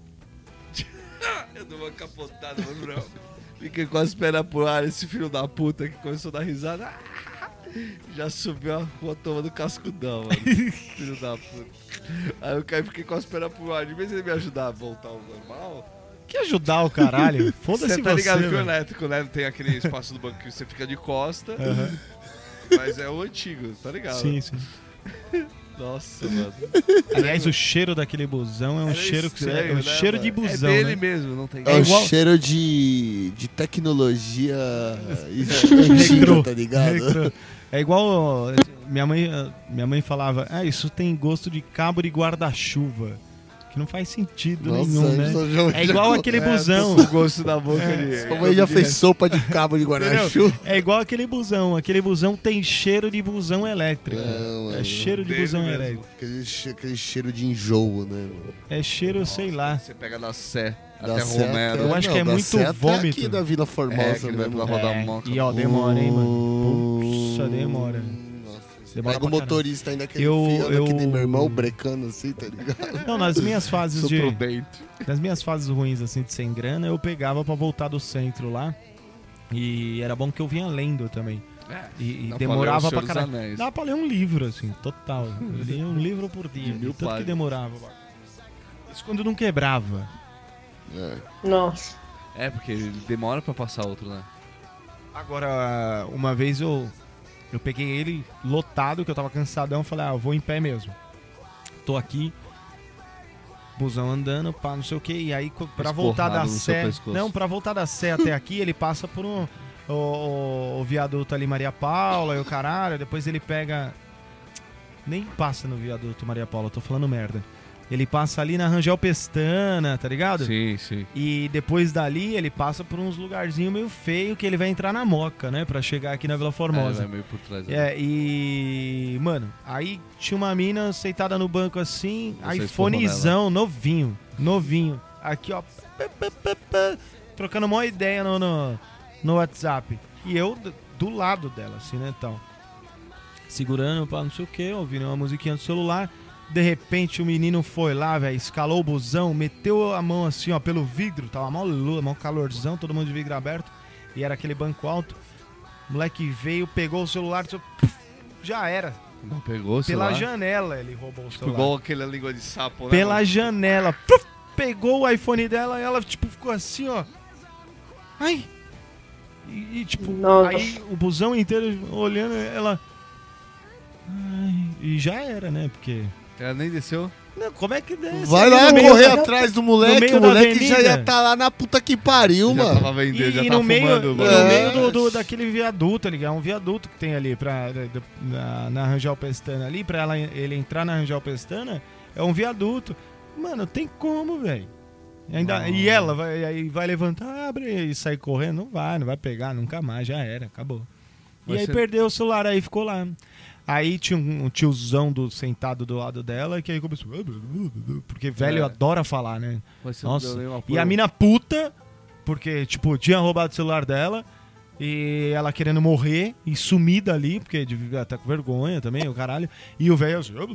Eu dei uma capotada, mano, não. Fiquei com as pernas pro ar, esse filho da puta que começou a dar risada. Já subiu a rua tomando cascudão, mano. Filho da puta. Aí eu caí e fiquei com as pernas pro ar. De vez em ele me ajudar a voltar ao normal. Que ajudar o caralho? Foda-se Você você, tá ligado que o velho. elétrico, né? Tem aquele espaço do banco que você fica de costa. Aham. Mas é o antigo, tá ligado? Sim, sim. Nossa, mano. Aliás, o cheiro daquele busão é um Era cheiro que você, estranho, é um né, cheiro de mano? busão, É dele né? mesmo, não tem É É o igual- cheiro de, de tecnologia antiga, tá ligado? Retrô. É igual minha mãe, minha mãe falava, ah, isso tem gosto de cabo de guarda-chuva. Que não faz sentido Nossa, nenhum, né? isso já- É igual já- aquele É, busão. tô com o gosto da boca É. de... Sua mãe já fez sopa de cabo de guarda-chuva. É igual aquele busão. Aquele busão tem cheiro de busão elétrico. Não, É mano. cheiro de Dele busão mesmo. elétrico. Aquele, che- aquele cheiro de enjoo, né? mano? É cheiro, sei lá. Você pega da Sé Da até Sé Romero. Eu acho que é da muito Sé até vômito. aqui da Vila É, Formosa que vai mesmo. pra rodar É, moto. e ó, demora, hein, mano. Puxa, demora. Nossa, você Demora pega o pra motorista ainda que Eu- ele fica eu- aqui de meu irmão brecando assim, tá ligado? Não, nas minhas fases Sou de... prudente. Nas minhas fases ruins, assim, de sem grana, eu pegava pra voltar do centro lá. E era bom que eu vinha lendo também. E, e Dá pra demorava ler O pra Senhor dos caralho. Anéis. Dava pra ler um livro, assim, total. Eu lia um livro por dia. De mil Tanto que páginas. demorava. Isso quando não quebrava. É. Nossa. É, porque ele demora pra passar outro, né? Agora, uma vez eu, eu peguei ele lotado, que eu tava cansadão, falei, ah, eu vou em pé mesmo. Tô aqui, busão andando, pá, não sei o que, e aí co- pra Esporrado voltar da no seu Sé... pescoço. Não, pra voltar da Sé até aqui, ele passa por um... O, o- o viaduto ali Maria Paula e o caralho, depois ele pega... Nem passa no viaduto Maria Paula, tô falando merda. Ele passa ali na Rangel Pestana, tá ligado? Sim, sim. E depois dali ele passa por uns lugarzinhos meio feio que ele vai entrar na Moca, né? Pra chegar aqui na Vila É, Formosa. vai meio por trás. né? É, e... Mano, aí tinha uma mina sentada no banco assim, Você iPhonezão, novinho, novinho. Aqui, ó, pá, pá, pá, pá, trocando uma ideia no, no, no WhatsApp. E eu d- do lado dela, assim, né, então. Segurando, pá, não sei o que, ouvindo uma musiquinha no celular. De repente o menino foi lá, velho, escalou o busão, meteu a mão assim, ó, pelo vidro, tava mal lua, mal calorzão, todo mundo de vidro aberto, e era aquele banco alto. O moleque veio, pegou o celular, puf, já era. Não pegou, sei Pela lá. janela ele roubou o Tipo, celular. igual aquela língua de sapo, né? Pela mano? janela, puf, pegou o iPhone dela e ela, tipo, ficou assim, ó. Ai! E, e, tipo, Nossa. aí o busão inteiro olhando ela. Ai, e já era, né? Porque. Ela nem desceu. Não, como é que desce? Vai Ali lá no meio correr da- atrás do no moleque, meio o da moleque já avenida. ia tá lá na puta que pariu, já mano. tava vendendo, E, já e tava no meio, fumando. e mano. no É. meio do, do- daquele viaduto, ligado? É um viaduto que tem ali pra, da- da- na, na Rangel Pestana ali, pra ela, ele entrar na Rangel Pestana, é um viaduto. Mano, tem como, velho. Ainda, e ela vai, aí vai levantar, abre e sair correndo. Não vai, não vai pegar, nunca mais, já era, acabou. Mas e aí você- perdeu o celular, aí ficou lá. Aí tinha um, um tiozão do, sentado do lado dela, que aí começou. Porque velho É. adora falar, né? Mas você não deu Nossa. nenhum E apoio. a mina puta, porque, tipo, tinha roubado o celular dela. E ela querendo morrer e sumida ali, porque devia estar com vergonha também, o caralho. E o velho assim.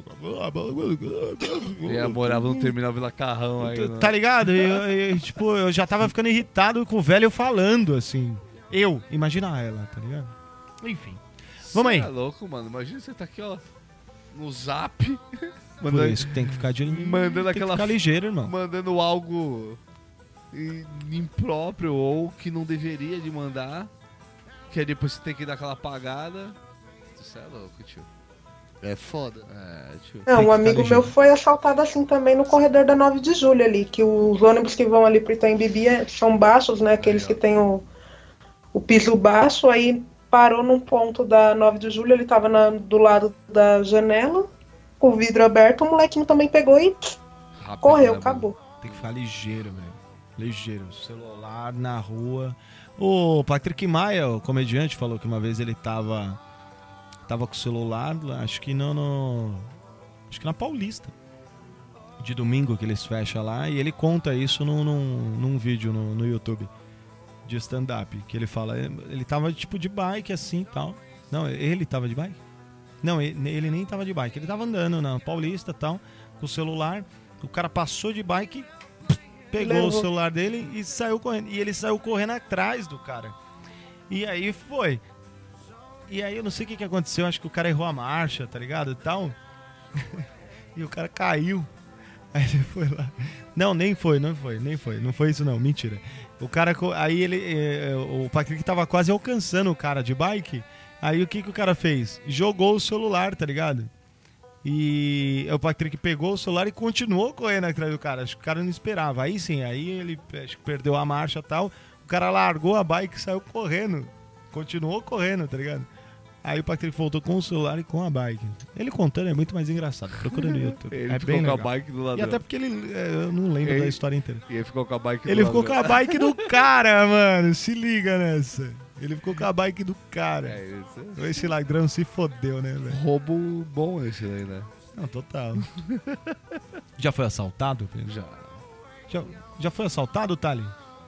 E ela morava no terminal Vila Carrão aí. né? Tá ligado? E, eu- e, tipo, eu já tava ficando irritado com o velho falando, assim. Eu, imagina ela, tá ligado? Enfim. Vamos aí. Você é louco, mano. Imagina você tá aqui, ó, no zap, Por mandando, isso que tem que ficar de mandando tem que aquela ficar ligeiro, irmão. mandando algo i- impróprio ou que não deveria de mandar, que aí depois você tem que dar aquela apagada. Você é louco, tio. É foda. É, tio. Não, Tem um que ficar amigo ligeiro. meu foi assaltado assim também no corredor da nove de julho ali, que os ônibus que vão ali pro Itaim Bibi é- são baixos, né? Aqueles que tem o, o piso baixo, aí parou num ponto da nove de julho, ele tava na- do lado da janela, com o vidro aberto, o molequinho também pegou e Rápido, correu, né, mano? acabou. Tem que ficar ligeiro, velho. Ligeiro. Celular na rua. O Patrick Maia, o comediante, falou que uma vez ele tava, tava com o celular, acho que no, no... Acho que na Paulista. De domingo que eles fecham lá. E ele conta isso num, num, num vídeo no, no YouTube. De stand-up. Que ele fala... Ele tava tipo de bike assim e tal. Não, ele tava de bike? Não, ele, ele nem tava de bike. Ele tava andando na Paulista e tal. Com o celular. O cara passou de bike... Pegou Levou. o celular dele e saiu correndo. E ele saiu correndo atrás do cara. E aí foi. E aí eu não sei o que, que aconteceu. Acho que o cara errou a marcha, tá ligado? E tal. E o cara caiu. Aí ele foi lá. Não, nem foi, não foi, nem foi. Não foi isso não, mentira. O cara, aí ele, o Patrick tava quase alcançando o cara de bike. Aí o que, que o cara fez? Jogou o celular, tá ligado? E o Patrick pegou o celular e continuou correndo atrás do cara. Acho que o cara não esperava. Aí sim, aí ele acho que perdeu a marcha e tal. O cara largou a bike e saiu correndo. Continuou correndo, tá ligado? Aí o Patrick voltou com o celular e com a bike. Ele contando é muito mais engraçado. Procura no YouTube. Ele é ficou bem com legal. a bike do lado. E até porque ele... Eu não lembro ele, da história inteira. E ele ficou com a bike do Ele lado. ficou com a bike do cara, mano. Se liga nessa. Ele ficou com a bike do cara. É isso. Esse ladrão se fodeu, né, velho? Roubo bom esse aí, né? Não, total. Já foi assaltado, Pedro? Já. Já, já foi assaltado, Thali?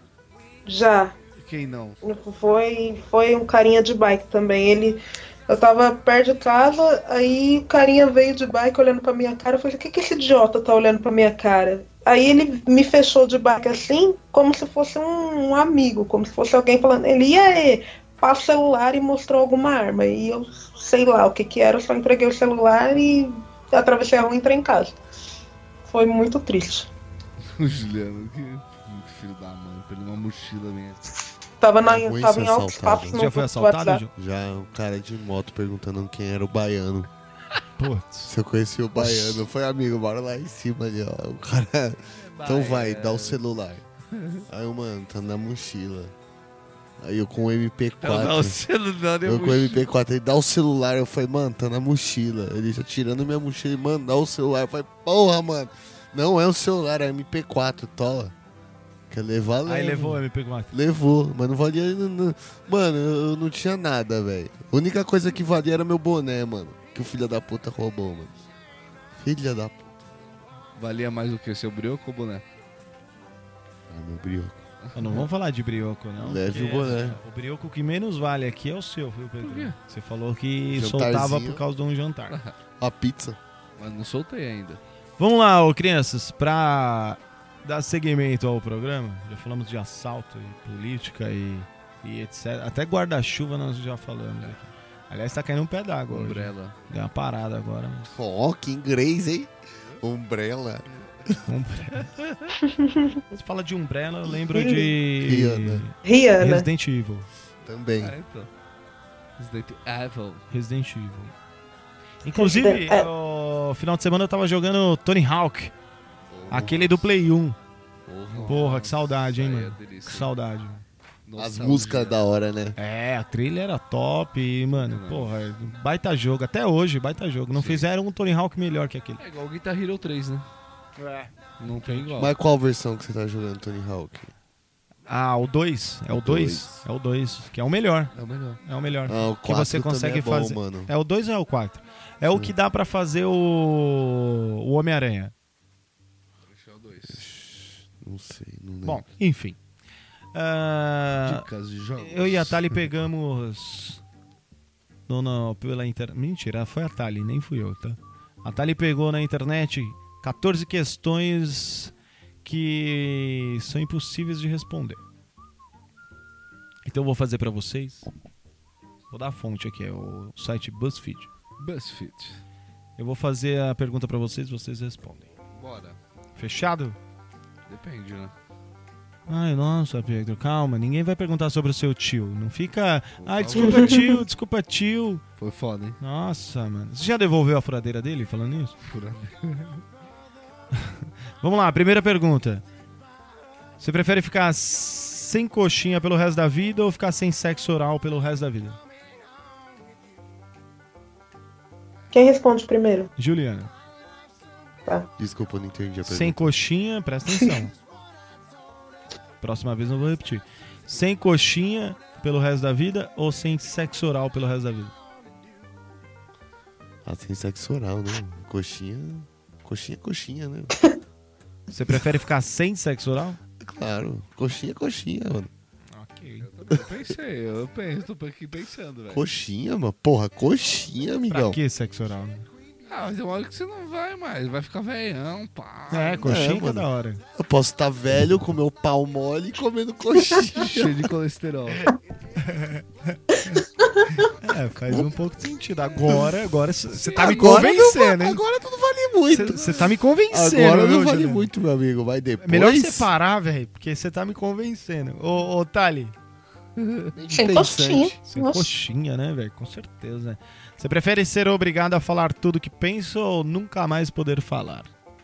Já. Quem não? Foi, foi um carinha de bike também. Ele, eu tava perto de casa, aí o carinha veio de bike olhando pra minha cara. Eu falei, o que, que esse idiota tá olhando pra minha cara? Aí ele me fechou de bike assim, como se fosse um, um amigo, como se fosse alguém falando. Ele ia passa o celular e mostrou alguma arma. E eu sei lá o que que era, eu só entreguei o celular e atravessei a rua e entrei em casa. Foi muito triste. O Juliano, que filho da mãe, perdeu uma mochila minha. Tava, na, É ruim tava ser em altos assaltado. papos Você no já foi WhatsApp. assaltado, Ju? Já um cara de moto perguntando quem era o baiano. Putz. Se eu conheci o baiano, foi amigo, bora lá em cima ali, ó. O cara. Então vai, dá o celular. Aí eu, mano, tá na mochila. Aí eu com o M P quatro. Não, o celular é Eu com o M P quatro, ele dá o celular, eu falei, mano, tá na mochila. Ele já tirando minha mochila e, mano, dá o celular. Eu falei, porra, mano. Não é o celular, é M P quatro, tola. Quer levar, leva. Aí levou o M P quatro. Levou, mas não valia. Não, não. Mano, eu não tinha nada, velho. A única coisa que valia era meu boné, mano. Que o filho da puta roubou, mano. Filha da puta. Valia mais o que? Seu brioco ou boné? Ah, meu brioco. Não vamos falar de brioco, não. Leve porque o boné. O brioco que menos vale aqui é o seu, viu, Pedro? Por quê? Você falou que Jantarzinho. soltava por causa de um jantar. A pizza. Mas não soltei ainda. Vamos lá, ô, crianças, pra dar seguimento ao programa. Já falamos de assalto e política e, e etcétera. Até guarda-chuva nós já falamos aqui. Aliás, tá caindo um pé d'água hoje. Umbrella. Deu uma parada agora. Mas... Ó, que inglês, hein? Umbrella. Umbrella. Você fala de Umbrella, eu lembro de Rihanna. Rihanna. Resident Evil. Também. Ah, então. Resident Evil. Resident Evil. Inclusive, Resident- é. o final de semana eu tava jogando Tony Hawk. Aquele do Play um. Porra. Porra, que saudade, hein, Aí é mano. delícia. Que saudade. As Nostalgia. músicas da hora, né? É, a trilha era top, e, mano, Não. porra, baita jogo. Até hoje, baita jogo. Não Sim. fizeram um Tony Hawk melhor que aquele. É igual o Guitar Hero três, né? É. Não tem igual. Mas qual versão que você tá jogando, Tony Hawk? Ah, o dois. É o dois. É o dois, que é o melhor. É o melhor. É o melhor. Ah, o que você quatro consegue também é bom, fazer. mano. É o dois ou é o quatro? É o que dá pra fazer o, o Homem-Aranha. Deixa o dois. Não sei, não lembro. Bom, enfim. Ah, Dicas de jogos. eu e a Thali pegamos no, no, pela internet. Mentira, foi a Thali, nem fui eu, tá? A Thali pegou na internet catorze questões que são impossíveis de responder. Então eu vou fazer pra vocês. Vou dar a fonte aqui, é o site BuzzFeed. BuzzFeed. Eu vou fazer a pergunta pra vocês, vocês respondem. Bora. Fechado? Depende, né? Ai, nossa, Pedro, calma. Ninguém vai perguntar sobre o seu tio. Não fica... Ai, desculpa, tio, desculpa, tio. Foi foda, hein? Nossa, mano. Você já devolveu a furadeira dele falando isso? Furadeira. Vamos lá, primeira pergunta. Você prefere ficar sem coxinha pelo resto da vida ou ficar sem sexo oral pelo resto da vida? Quem responde primeiro? Juliana. Tá. Desculpa, eu não entendi a pergunta. Sem coxinha, presta atenção. Próxima vez não vou repetir. Sem coxinha pelo resto da vida ou sem sexo oral pelo resto da vida? Ah, sem sexo oral, né? Coxinha... Coxinha é coxinha, né? Você prefere ficar sem sexo oral? Claro. Coxinha é coxinha, mano. Ok. Eu pensei, eu penso, tô aqui pensando, velho. Coxinha, mano. Porra, coxinha, Pra amigão. que sexo oral? Né? Ah, mas tem uma hora que você não vai mais, vai ficar velhão, pá. É, coxinha é, que é da mano. hora. Eu posso estar velho com meu pau mole e comendo coxinha. Cheio de colesterol. É, faz um pouco de sentido. Agora, agora você tá me Agora não convencendo, va- hein? Agora tudo vale muito. Você tá me convencendo, Agora viu, não vale Juliano? muito, meu amigo. Vai depois. É melhor você parar, velho, porque você tá me convencendo. Ô, ô Thali, Sem coxinha. sem Nossa. coxinha, né, velho? Com certeza. Você prefere ser obrigado a falar tudo que pensa ou nunca mais poder falar?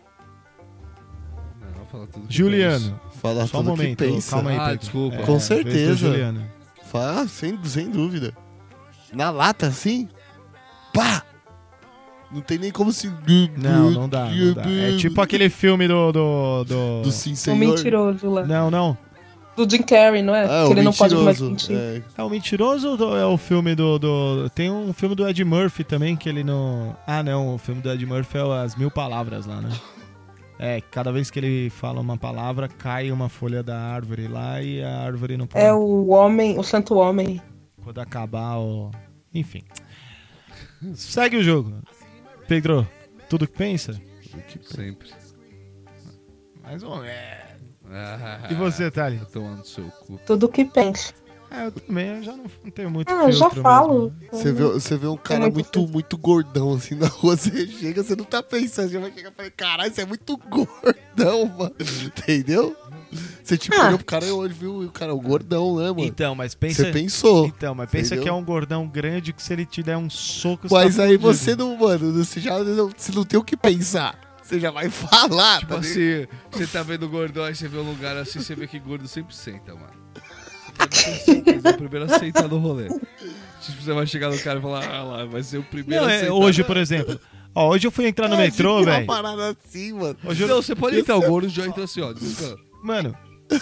Não, vou falar tudo que Juliano, Falar só um tudo momento. que pensa. Calma aí, Ah, Pedro. desculpa. Com vez do certeza. Juliano. Fala, sem, sem dúvida. Na lata, assim? Pá! Não tem nem como se... Não, não dá, não dá. É tipo aquele filme do... Do, do... Do Sim O Senhor. mentiroso lá. Não, não. Do Jim Carrey, não é? Ah, que o ele não pode mais mentiroso. mentir. É. É o Mentiroso ou do- é o filme do, do... Tem um filme do Ed Murphy também que ele não... Ah, não. O filme do Ed Murphy é As Mil Palavras lá, né? É, cada vez que ele fala uma palavra, cai uma folha da árvore lá e a árvore não pode... É o homem, o santo homem. Quando acabar o... Enfim. Segue o jogo. Pedro, tudo que pensa? Sempre. Mais ou menos. Ah, E você, Thali? tomando seu cu. Tudo que pensa. É, eu também eu já não, não tenho muito Ah, eu já filtro falo. mesmo. Você vê, você vê um cara muito muito, filtro. muito gordão assim na rua, você chega, você não tá pensando, você vai chegar e falar, caralho, você é muito gordão, mano. Entendeu? Você tipo Ah. olhou pro cara e olhou, viu, o cara é o gordão, né, mano? Então, mas pensa... Você pensou. Então, mas pensa Entendeu? que é um gordão grande que se ele te der um soco... você Mas tá aí fudido. você não, mano, você já não, você não tem o que pensar. Você já vai falar, Tipo tá ligado? assim, você tá vendo gordão, aí você vê um lugar assim, você vê que gordo sempre senta, mano. Você pode ter certeza, é o primeiro a sentar no rolê. Tipo, você vai chegar no cara e falar, ah lá, vai ser o primeiro Não, a é, sentar. hoje, por exemplo... Ó, hoje eu fui entrar no É, metrô, tipo, velho. Uma parada assim, mano. Hoje eu... Não, você pode entrar, o gordo já entra assim, ó. descansa. Mano...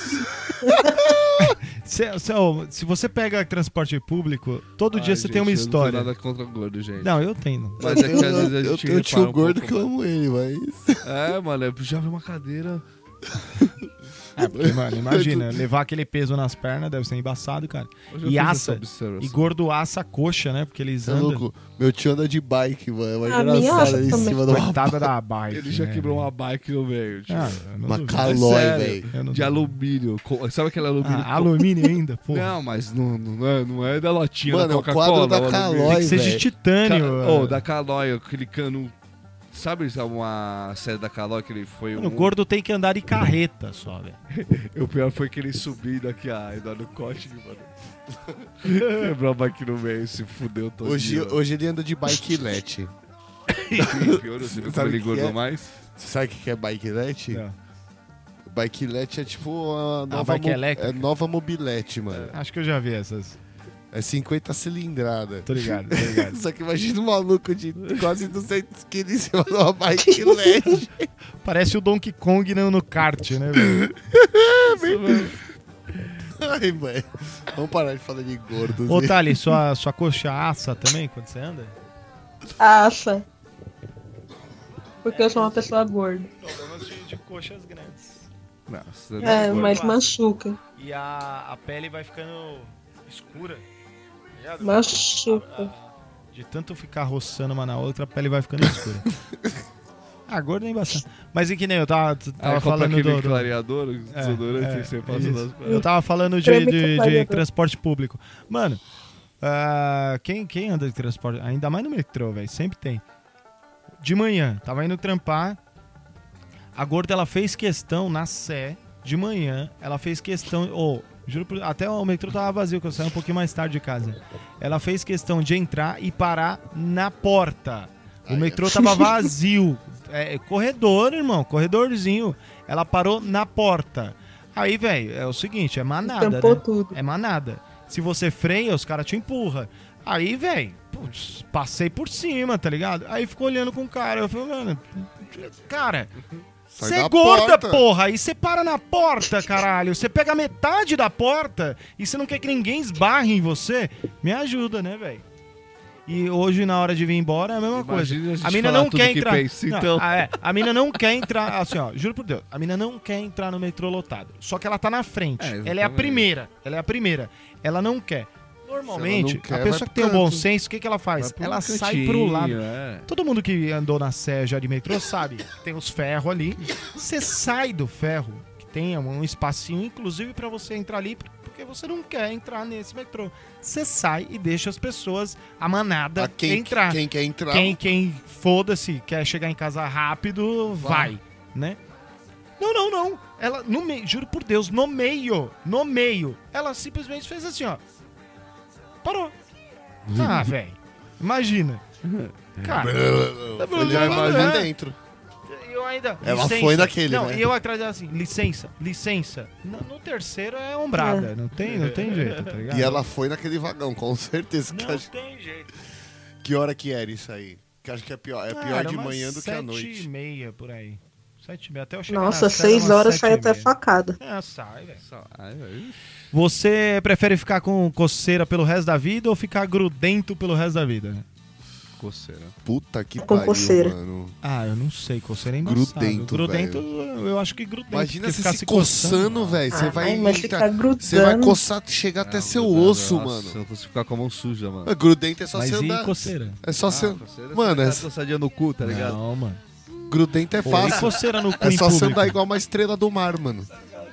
se, se, ó, se você pega transporte público, todo dia Ai, você tem uma gente, eu história. Não tenho nada contra gordo, gente. Não, eu tenho. Mas é que eu, às vezes a eu, gente eu tenho um repara tio um gordo pouco, que eu amo ele, mas... É, mano, eu já vi uma cadeira. É, porque, mano, imagina, levar aquele peso nas pernas deve ser embaçado, cara. Hoje eu E fiz essa assa, observação. e gordo assa a coxa, né? Porque eles Você é andam. louco? Meu tio anda de bike, mano. É uma A minha engraçada acha ali em também. cima de uma, Coitada da bike. Ele já né, quebrou velho? uma bike no meio, tio. Ah, eu não uma duvido. calói, sério. velho. Eu não De duvido. alumínio. Co- Sabe aquele alumínio? Ah, alumínio ainda? Pô. Não, mas não, não, é, não é da latinha Mano, da é o Coca-Cola. quadro da o alumínio. Calói, Tem que ser de velho. titânio. Ca- oh, é. da Calói, aquele cano. Sabe uma série da Calói que ele foi Mano, um... o gordo tem que andar de carreta só, velho. O pior foi que ele subindo aqui, a Eduardo Cote, mano. Quebrou a bike no meio, se fudeu todo Hoje, dia. hoje ele anda de bikelet. Pior, você viu como Sabe ele o que engordou é? mais? Você sabe o que que é bikelet? Não. Bikelet é tipo a nova, bike mo- elétrica. é nova mobilete, mano. Acho que eu já vi essas. É cinquenta cilindrada. Tô ligado, tô ligado. Só que imagina um maluco de quase duzentos quilos em cima de uma bikelet. Parece o Donkey Kong no, no kart, né, velho? Ai, velho. Vamos parar de falar de gordos. Ô, hein? Thali, sua, sua coxa assa também quando você anda? Assa. Porque eu sou uma pessoa gorda. Problemas de, de coxas grandes. Nossa, É, não, mas passa. machuca. E a, a pele vai ficando escura. Tá ligado? Machuca. De tanto ficar roçando uma na outra, a pele vai ficando escura. Ah, gordo é embaçado. Mas e que nem eu tava, tava Ah, compra falando aquele do... do... clareador, desodorante é, que você passa isso. nas pernas. Eu tava falando de, Creme de- de clareador. transporte público. Mano, ah, quem, quem anda de transporte? Ainda mais no metrô, velho. Sempre tem. De manhã, tava indo trampar. A gorda, ela fez questão na Sé, de manhã, ela fez questão... Oh, juro por, até o metrô tava vazio, que eu saí um pouquinho mais tarde de casa. Ela fez questão de entrar e parar na porta. O Ai, metrô tava vazio. É, corredor, irmão, corredorzinho. Ela parou na porta. Aí, velho, é o seguinte, é manada, Tampou né? tudo. É manada. Se você freia, os caras te empurram. Aí, velho, passei por cima, tá ligado? Aí ficou olhando com o cara. Eu falei, mano, cara, Sai Você é da gorda, porta. porra! E você para na porta, caralho! Você pega metade da porta e você não quer que ninguém esbarre em você? Me ajuda, né, velho? E hoje, na hora de vir embora, é a mesma Imagina coisa. a gente A mina falar não tudo quer que entrar. pensa, Não, então. a, é, a mina não quer entrar. Assim, ó, juro por Deus. A mina não quer entrar no metrô lotado. Só que ela tá na frente. É, ela é a exatamente. primeira. Ela é a primeira. Ela não quer. Normalmente, Se ela não quer, a pessoa vai que tem o pro bom canto. senso, o que, que ela faz? Vai pro Ela sai cantinho, pro lado. é. Todo mundo que andou na Sé já de metrô sabe. Tem os ferros ali. Você sai do ferro, que tem um espacinho, inclusive pra você entrar ali, porque você não quer entrar nesse metrô. Você sai e deixa as pessoas, a manada, Ah, quem, entrar. quem quer entrar? Quem, quem foda-se, quer chegar em casa rápido, vai, né? Não, não, não. Ela, no meio, juro por Deus, no meio, no meio, ela simplesmente fez assim, ó. Parou. Ah, velho. Imagina. Cara, Ele já imagina dentro. eu ainda. Ela foi naquele, Não, né? e eu atrás dela assim, licença, licença. No, no terceiro é ombrada. Não tem, não tem jeito, tá ligado? E ela foi naquele vagão, com certeza. Que, Não acho- tem jeito. que hora que era isso aí? Que acho que é pior. É Ah, pior era de umas manhã do que à Sete e noite. meia, por aí. Sete e meia. Até eu chegar Nossa, na Sé, era seis umas horas sete sai e até meia. facada. É, sai, velho. Só- ai, ai. Você prefere ficar com coceira pelo resto da vida ou ficar grudento pelo resto da vida? Coceira. Puta que Com pariu, coceira. mano. Ah, eu não sei. Coceira é embaçado. Grudento, Grudento, eu acho que grudento. Imagina porque você ficar se coçando, velho. Você Ah, vai. mas ficar grudando. Você vai coçar, chegar até Não, seu grudado, osso, nossa, mano. Eu consigo ficar com a mão suja, mano. Ah, Grudento é só Mas você e andar. coceira? É só você. Coceira, Mano, você é... dá coçadinha no cu, tá ligado? Não, mano. grudento é Pô, e fácil. coceira no cu É em só você público? andar igual uma estrela do mar, mano.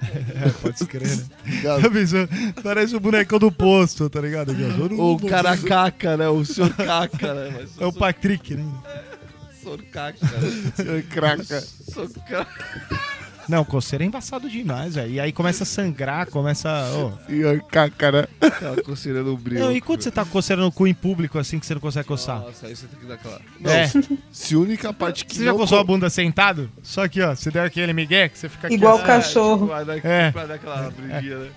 Pode crer, né? Ligado? Já pensou? Parece o bonecão do posto, tá ligado? O cara caca, né? O senhor caca, né? Mas É o Patrick, né? senhor caca, né? Craca. Senhor caca. Não, coceira é embaçado demais, velho. E aí começa a sangrar, começa... ô. Senhor caca, né? Aquela coceira no brilho. Não, e quando você tá com coceira no cu em público, assim, que você não consegue coçar? Nossa, aí você tem que dar aquela... Não, É. se a única parte que Você já não coçou a co- bunda sentado? Só aqui, ó. Você deu aquele migué que você fica aqui... Igual assim. cachorro. Vai dar, É. pra dar aquela brilhinha, né?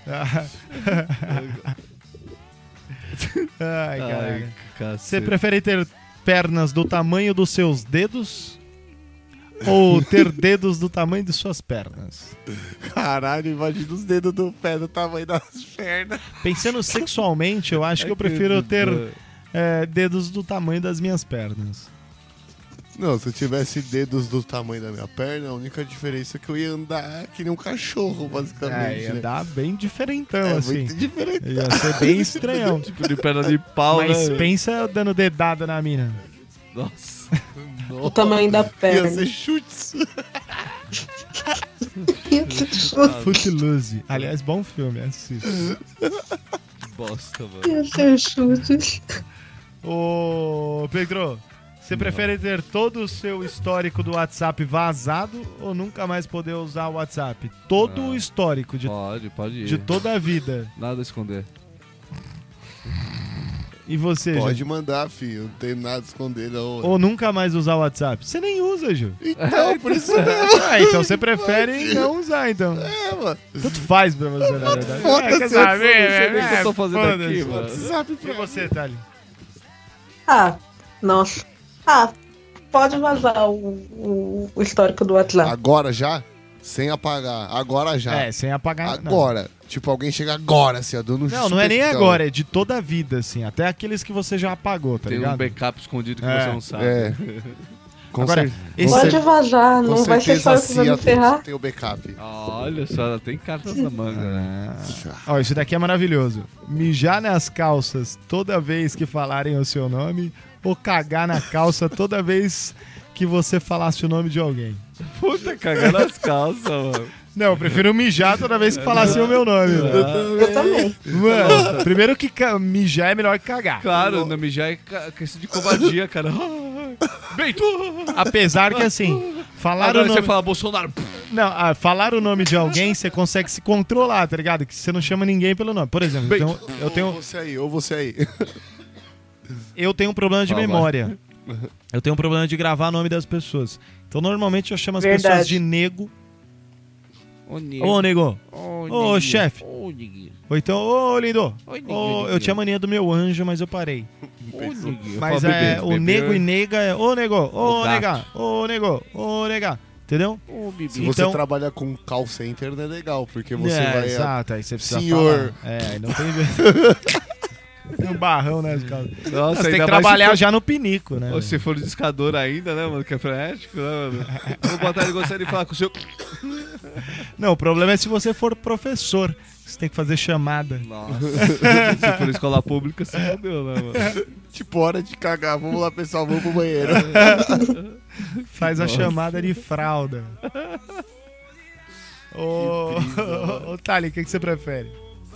Ai, cara. Ai, cacete. Você prefere ter pernas do tamanho dos seus dedos ou ter dedos do tamanho de suas pernas? Caralho, imagina os dedos do pé do tamanho das pernas. Pensando sexualmente, eu acho que eu prefiro ter é, dedos do tamanho das minhas pernas. Não, se eu tivesse dedos do tamanho da minha perna, a única diferença é que eu ia andar que nem um cachorro, basicamente. É, ia né? dar bem diferentão, É assim. muito diferente. Ia ser bem estranhão. Tipo de perna de pau, Mas né? pensa dando dedada na mina. Nossa. O tamanho da Ia perna. ser chutes. Footloose. Aliás, bom filme, assista. Que bosta, mano. Ia ser chutes. Ô, Pedro, você prefere ter todo o seu histórico do WhatsApp vazado ou nunca mais poder usar o WhatsApp? Todo Não. o histórico de, Pode, pode ir. de toda a vida. Nada a esconder. E você, Pode Ju? mandar, filho. Não tem nada a esconder, não. Ou nunca mais usar o WhatsApp? Você nem usa, Ju. Então, por isso mesmo. Ah, então você prefere não usar, então. É, mano. Tanto faz pra você, na verdade. Foda-se, É, quer saber, eu não sei nem o que eu tô é, fazendo foda-se. aqui, mano. WhatsApp E você, Thali? Ah, nossa. Ah, pode vazar o, o, o histórico do WhatsApp. Agora já? Sem apagar. Agora já. É, sem apagar. não. Agora. Tipo, alguém chega agora, assim, ó, dando um Não, não é nem chupetão. agora, é de toda a vida, assim. Até aqueles que você já apagou, tá Tem ligado? um backup escondido que É, você não sabe. É. Com Agora, cer- esse- com Pode cer- vazar, com não vai ser só eu que certeza, vai me Seattle ferrar. tem o backup. Olha só, ela tem cartas na manga, né? Ó, isso daqui é maravilhoso. Mijar nas calças toda vez que falarem o seu nome ou cagar na calça toda vez que você falasse o nome de alguém. Puta, cagar nas calças, mano. Não, eu prefiro mijar toda vez que falassem o meu nome. né? Eu também. Mano, primeiro que ca- mijar é melhor que cagar. Claro, não mijar é ca- questão de covardia, cara. Beito! Apesar que assim, falar Agora o nome... você fala Bolsonaro. Não, ah, falar o nome de alguém, você consegue se controlar, tá ligado? Que você não chama ninguém pelo nome. Por exemplo, eu tenho, eu Ou tenho, você aí, ou você aí. eu tenho um problema de Vai, vai. memória. Eu tenho um problema de gravar o nome das pessoas. Então, normalmente, eu chamo as Verdade. pessoas de nego. Ô, Ô, nego. Ô, chefe. Ô, neguinho. Ou então, ô, lindo. Oi, neguinho, Ô, eu neguinho. tinha mania do meu anjo, mas eu parei. Ô, neguinho. Mas Fala, é, bebê, o bebê. nego e nega é ô, nego. Ô, O gato. nega. Ô, nego. Ô, nega. Entendeu? Se você Então- trabalhar com call center, não é legal, porque você é, vai... exato, aí você precisa Senhor. falar. É, aí não tem... Tem um barrão, né? de casa. Nossa, Você tem que ainda mais trabalhar se for- já no pinico, né? Ou se for discador ainda, né, mano? Que é frenético, né, mano? Vou botar ele gostaria de falar com o seu. Não, o problema é se você for professor. Você tem que fazer chamada. Nossa. Se for escola pública, você fodeu, né, mano? Tipo, hora de cagar. Vamos lá, pessoal, vamos pro banheiro. Faz a chamada de fralda. Ô, ô, Thali, o que, que você prefere?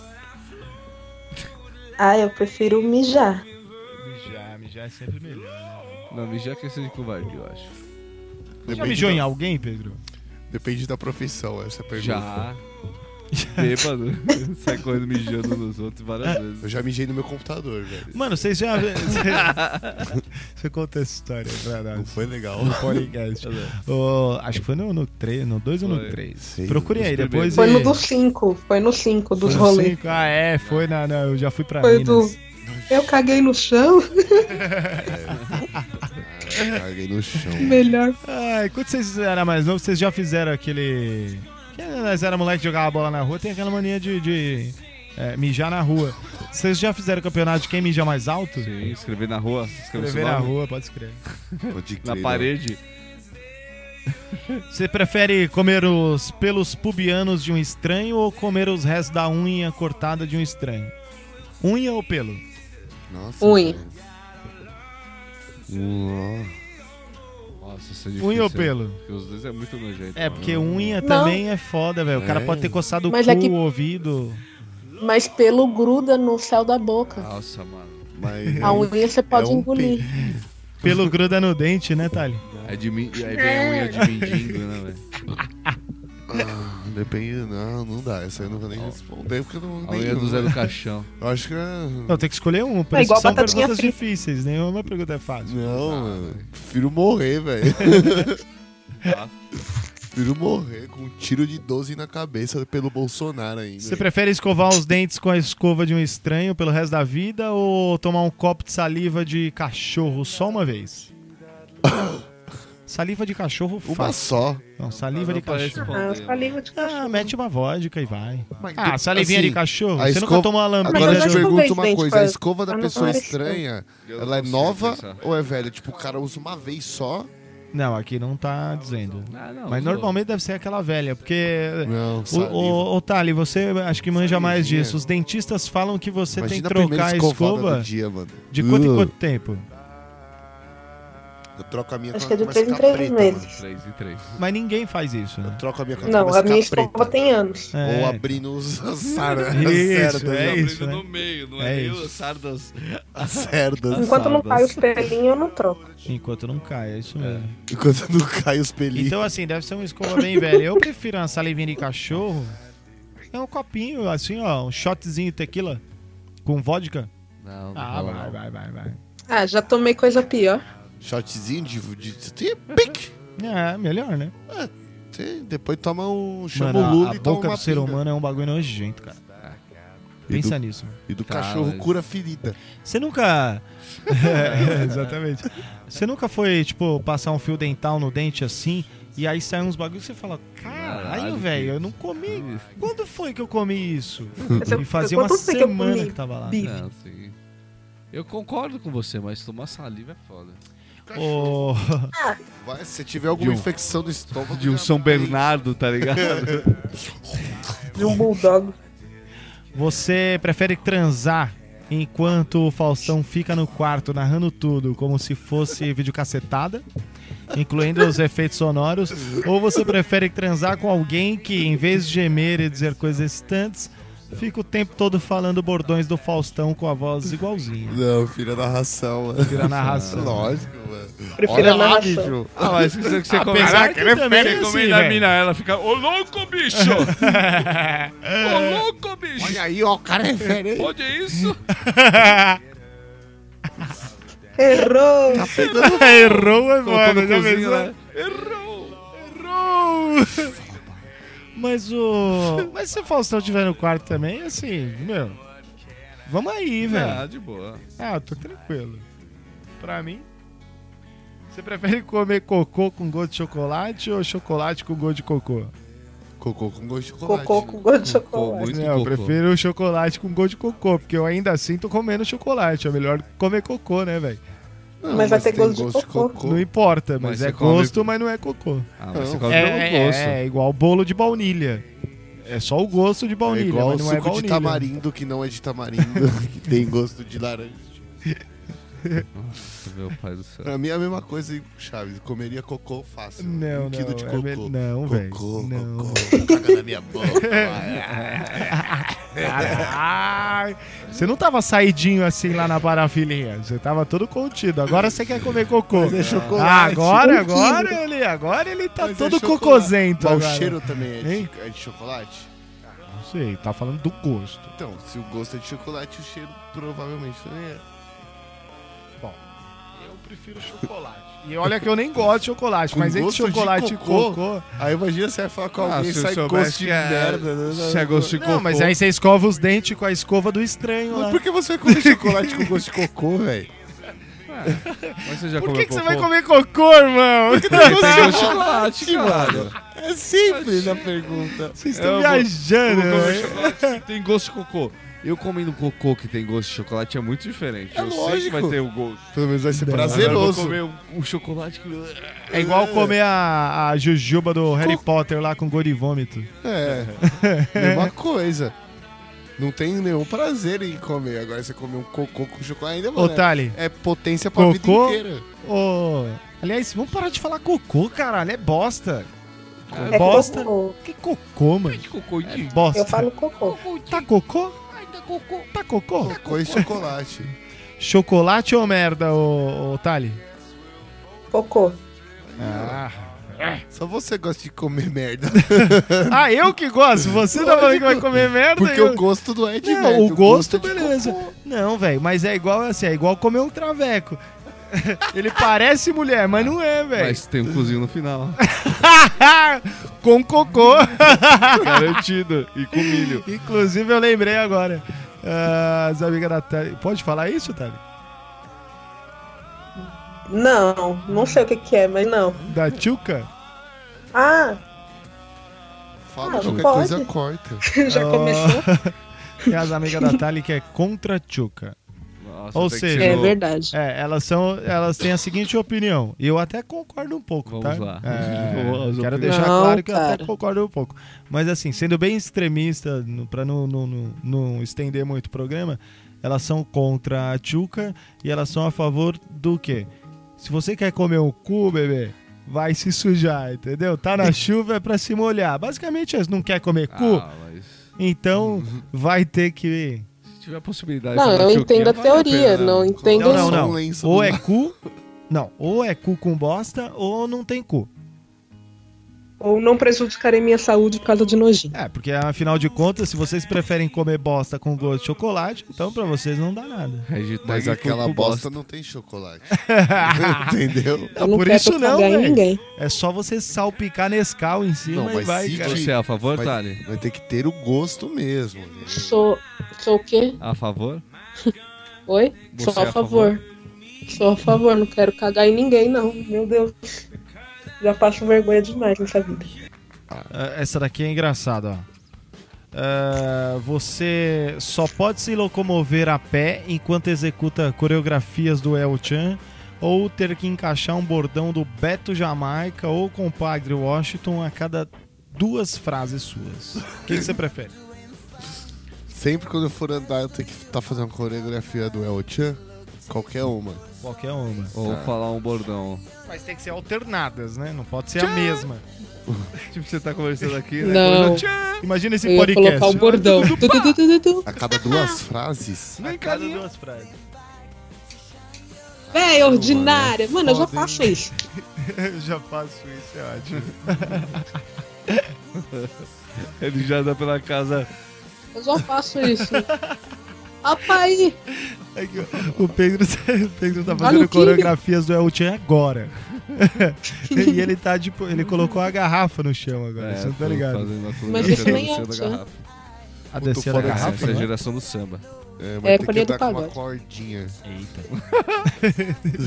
Ah, eu prefiro mijar. Mijar, mijar é sempre melhor. Né? Não, mijar é questão de covardia, eu acho. Você já mijou em alguém, Pedro? Depende da profissão, essa pergunta. Já. Bêbado. Sai correndo mijando nos outros várias vezes. Eu já mijei no meu computador, velho. Mano, vocês já... Você, você conta essa história pra Não nós. foi legal. No podcast. Ô, acho que foi no dois, no três, no dois ou no Foi. três. Sei, Procure nos aí, depois... primeiros. Foi e- no do cinco. Foi no cinco dos Foi no rolês. cinco? Ah, é, foi na... na- eu já fui pra Foi Minas. do. Eu caguei no chão. Caguei no chão. Melhor. Ai, quando vocês eram mais novos, vocês já fizeram aquele... Que nós era moleque que jogava bola na rua, tem aquela mania de, de é, mijar na rua. Vocês já fizeram campeonato de quem mija mais alto? Sim, escrever na rua. Escrever, Escrever na rua, pode escrever. Pode Na crer, parede. Você prefere comer os pelos pubianos de um estranho ou comer os restos da unha cortada de um estranho? Unha ou pelo? não. Nossa, Unha. velho. Uó. Nossa, isso é difícil. Unha ou hein? pelo? Porque os dois é muito nojento. É, mano. porque unha Não. também é foda, velho. O cara É. pode ter coçado o Mas cu, é que- o ouvido. Mas pelo gruda no céu da boca. Nossa, mano. Mas A unha você pode é um engolir. Pelo gruda no dente, né, Thali? É de mim. Aí vem a unha de mendigo, né, velho? Ah, depende, não, não dá. Essa eu não vou nem responder porque eu não. A unha do Zé do Caixão. Eu acho que é. Não, tem que escolher um. Por É isso igual que são batatinha perguntas frita. difíceis. Nenhuma pergunta é fácil. Não, mano. Prefiro morrer, velho. Tá? Prefiro morrer com um tiro de doze na cabeça pelo Bolsonaro ainda. Você prefere escovar os dentes com a escova de um estranho pelo resto da vida ou tomar um copo de saliva de cachorro só uma vez? Saliva de cachorro Uma fácil. só. Não, saliva de Não parece cachorro. Ah, responder, saliva de Ah, cachorro. mete uma vodka e vai. Mas, Ah, salivinha assim, de cachorro? a Você escova- nunca tomou uma lambida? Agora eu Mas te eu pergunto escovei uma os coisa: a dentes escova da pra não pessoa parecer. estranha, Eu não ela é consigo nova pensar. ou é velha? Tipo, o cara usa uma vez só? Não, aqui não tá dizendo. Ah, não, Mas zoou. normalmente deve ser aquela velha, porque... Não, O, saliva. o, o Thali, você acho que manja mais Salivinha. disso. Os dentistas falam que você Imagina tem que a primeira trocar a escovada escova do dia, mano. de quanto em Uh, quanto tempo? Eu troco a minha Acho quando que é de ela começa três em a ficar três preta, meses. mano. Três e três. Mas ninguém faz isso, Eu né? troco a minha quando Não, começa a minha ficar escova preta. tem anos. É. Ou abrindo os as sardas. Isso, as cerdas, é né? isso, né? no meio, não É é, nem isso. os sardas. As cerdas. Enquanto não sardas. cai os pelinhos, eu não troco. Enquanto não cai, é isso mesmo. Enquanto não cai os pelinhos. Então, assim, deve ser uma escova bem velha. Eu prefiro uma salivinha de cachorro. É um copinho, assim, ó, um shotzinho de tequila com vodka. Não, não Ah, rola, vai, não. vai, vai, vai. Ah, já tomei coisa pior. Shotzinho de... de, de pique. É, melhor, né? Você depois toma um... Chama Mano, o a, Lula a e toma boca uma do ser pinga. humano é um bagulho nojento, cara. E Pensa do, nisso. e do Tá, cachorro mas- cura ferida. Você nunca... É, exatamente. Você nunca foi, tipo, passar um fio dental no dente assim, e aí sai uns bagulhos que você fala, caralho, Caralho, velho, que- eu não comi. Quando foi que eu comi isso? Essa- E fazia uma quando foi que eu semana comi que tava lá. bife? Não, sim. Eu concordo com você, mas tomar saliva é foda. Ô, Vai, se tiver alguma De um- infecção no estômago... De um já- São Bernardo, tá ligado? De um bulldog. você prefere transar enquanto o Faustão fica no quarto narrando tudo como se fosse videocassetada, incluindo os efeitos sonoros, ou você prefere transar com alguém que, em vez de gemer e dizer coisas excitantes, fica o tempo todo falando bordões do Faustão com a voz igualzinha? Não, filha da ração, mano. Tira a narração. Lógico, mano. Prefiro Olha a lá, narração. bicho. Ah, mas se você, você Apesar comenta, que também é você assim, comenta a velho. mina, ela fica, ô louco, bicho! Ô louco, bicho! Olha aí, ó, o cara é diferente. Pode isso? Errou! Tá pegando... Errou agora, Colocou no já cozinho, pensou? né? Errou! Errou! Mas o. Mas se o Faustão estiver no quarto também, assim, meu. Vamos aí, velho. Ah, de boa. Ah, eu tô tranquilo. Pra mim. Você prefere comer cocô com gosto de chocolate ou chocolate com gosto de cocô? Cocô com gosto de chocolate. Cocô com gosto de Cocô, chocolate. muito Não, eu cocô. prefiro o chocolate com gosto de cocô, porque eu ainda assim tô comendo chocolate. É melhor comer cocô, né, velho? Não, Mas vai ter tem gosto de cocô. Não importa, mas, Mas é você come- gosto, mas não é cocô. Ah, mas você Não. come É, pelo gosto. é, é igual bolo de baunilha. É só o gosto de É baunilha, igual mas o não é suco de baunilha. tamarindo, que não é de tamarindo, que tem gosto de laranja. Nossa, meu pai do céu. Pra mim é a mesma coisa, hein, Chaves. Comeria cocô fácil. Não, um não, quilo de é cocô. me- não, velho. Cocô, Não. cocô. Caga na minha boca. Caralho. Você não tava saidinho assim lá na parafilinha. Você tava todo contido. Agora você quer comer cocô. Mas é chocolate. Ah, agora, Um agora ele, agora ele tá Mas é todo chocolate. cocôzento. Mas agora. o cheiro também é Hein? de, é de chocolate? Não sei, tá falando do gosto. Então, se o gosto é de chocolate, o cheiro provavelmente também é. Eu prefiro chocolate. E olha que eu nem gosto de chocolate, Com mas entre gosto de chocolate e cocô? cocô. Aí imagina você vai falar com Ah, alguém e se eu sai soubesse gosto de que é- merda. né? Se é gosto de cocô. Não, mas aí você escova os dentes com a escova do estranho Mas lá. por que você vai comer chocolate com gosto de cocô, velho? Mas você já Por comeu que, que você cocô? vai comer cocô, irmão? Tem gosto de chocolate, cara. É simples a pergunta. Vocês Eu estão vou- viajando, Eu vou comer velho. chocolate que tem gosto de cocô. Eu comendo cocô que tem gosto de chocolate é muito diferente. É eu sei que lógico. vai ter o gosto. Pelo menos vai ser Não. Agora eu prazeroso. vou comer um, um chocolate que... É igual comer a, a jujuba do Harry Potter lá com gosto de vômito. É, mesma coisa. Não tem nenhum prazer em comer. Agora você comer um cocô com chocolate ainda, Ô, mano. Thali, É potência pra vida Cocô? inteira. ô... Aliás, vamos parar de falar cocô, caralho. É bosta. É bosta. cocô. Que cocô, mano? de cocô É de... bosta. Eu falo cocô. Tá cocô? Tá cocô? Cocô e chocolate. Chocolate ou merda, ô, ô Thali? Cocô. Ah. Só você gosta de comer merda. ah, eu que gosto. Você tá falando que vai comer merda? Porque eu... o gosto não é de Não, merda. o gosto, é de beleza. cocô. Não, velho, mas é igual assim, é igual comer um traveco. Ele parece mulher, mas não é, velho. Mas tem um cozinho no final. Com cocô. Garantido. E com milho. Inclusive, eu lembrei agora. Ah, as amigas da Thali. Pode falar isso, Thali? Não, não sei o que que é, mas não. Da Tchuca? Ah, Fala Ah, qualquer pode. coisa, corta. já Oh. começou? E as amigas da Thali que é contra a Tchuca. Nossa, Ou tem que seja- ser É no- verdade. É, elas são, elas têm a seguinte opinião. E eu até concordo um pouco, Vamos tá? lá. É, Vamos quero opinar. deixar Não, claro que eu até cara. concordo um pouco. Mas assim, sendo bem extremista, no, pra não, não, não, não estender muito o programa, elas são contra a Tchuca e elas são a favor do quê? Se você quer comer um cu, bebê, vai se sujar, entendeu? Tá na chuva é pra se molhar. Basicamente, é, não quer comer cu, Ah, mas... então vai ter que... Se tiver a possibilidade... Não, de fazer eu tchuquinha, entendo a vale a teoria, pena. não entendo Não, não, Só não. um lenço Ou do é lado. cu... Não, ou é cu com bosta ou não tem cu. Ou não prejudicarei minha saúde por causa de nojinho. É, porque afinal de contas, se vocês preferem comer bosta com gosto de chocolate, então pra vocês não dá nada. Hashtag Mas aquela cu bosta não tem chocolate. Entendeu? Eu não por quero isso não, cagar em velho. ninguém. É só você salpicar Nescau em cima Não, e mas vai, se cara. Você é a favor, Vai, Thali? vai ter que ter o gosto mesmo. né? Sou. Sou o quê? A favor? Oi? Você Sou é a a favor. Sou a favor, não quero cagar em ninguém, não. Meu Deus. Já passo vergonha demais nessa vida. Ah, essa daqui é engraçada, ó. Ah, você só pode se locomover a pé enquanto executa coreografias do El Chan ou ter que encaixar um bordão do Beto Jamaica ou Compadre Washington a cada duas frases suas. O que que você prefere? Sempre quando eu for andar, eu tenho que estar fazendo uma coreografia do El Chan. Qualquer uma. Qualquer uma. Ou falar um bordão? Mas tem que ser alternadas, né? Não pode ser a mesma. Tipo, você tá conversando aqui, né? Não. Coisa- Tchã! Imagina esse Eu ia podcast. colocar o bordão. Tu, tu, tu, tu, tu. A cada duas frases. A cada duas frases. Véi, ordinária. Mano, eu já Podem. faço isso. Eu já faço isso, é ótimo. Ele já anda pela casa. Eu já faço isso. Papai. É que o Pedro, o Pedro tá Olha fazendo o King. coreografias do El Chan agora. E ele tá tipo, ele colocou a garrafa no chão agora, você não tá tô ligado? fazendo a Mas coreografia isso nem do é Luciano o Tchan. Garrafa. A descer a foda garrafa, Essa é a né? geração do samba. É, É, mas tem colher que do andar com uma pagode. cordinha. Eita.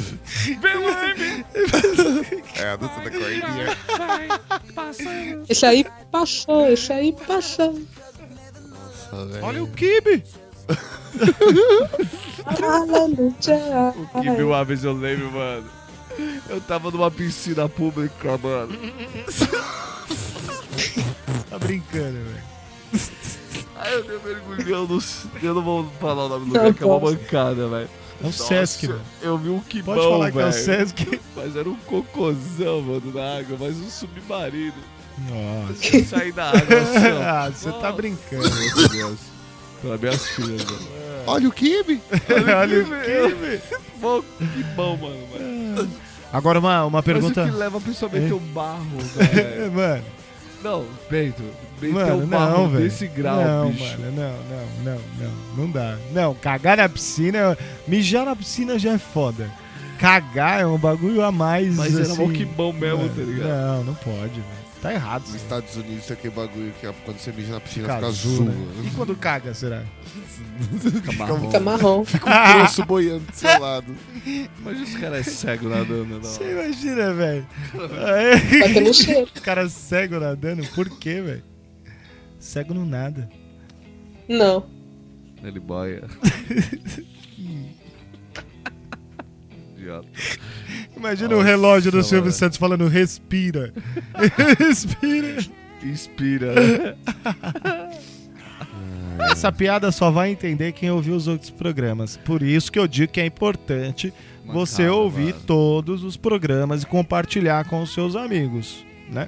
É, a dança da cordinha. Esse aí passou, esse aí passou. Nossa, velho. Olha o Kibe! Aleluia. Que viu uma vez eu lembro, mano. Eu tava numa piscina pública, mano. Tá brincando, velho. Aí eu dei um mergulhão no... Eu não vou falar o nome do Não lugar, que é uma posso. mancada, velho. É o Sesc, velho. Eu vi um quibão, Pode falar que é o velho. Sesc. Mas era um cocôzão, mano, na água. Mas um submarino. Nossa. Eu saí da água assim, ó. Ah, você tá brincando. Meu Deus. Pelas minhas filhas, mano. Olha o Kibe! Olha o Kibe. Bom, que bom, mano. mano. Agora uma, uma pergunta. Mas o que leva a pessoa a meter É. o barro, velho? Mano, Não, Peito. Meter mano, o barro não, velho. desse grau, não, bicho. mano, não, não, não, não, não dá. Não, cagar na piscina, mijar na piscina já é foda. Cagar é um bagulho a mais, Mas era assim, mó que bom mesmo, mano, tá ligado? Não, não pode, velho. Tá errado. Nos isso. Estados Unidos tem aquele bagulho que é quando você mija na piscina Fica fica azul, azul. né? E quando caga, será? Fica marrom. Fica marrom. Fica um troço boiando do seu lado. Imagina os caras cegos nadando. Você Não. imagina, velho. Vai pelo cheiro. Os caras cegos nadando, por quê, velho? Cego não nada. Não. Ele boia. Idiota. Imagina o relógio do Nossa, Silvio velho. Santos falando respira. Respira. Inspira, né? Essa piada só vai entender quem ouviu os outros programas. Por isso que eu digo que é importante Mas você calma, ouvir mano. todos os programas e compartilhar com os seus amigos, né?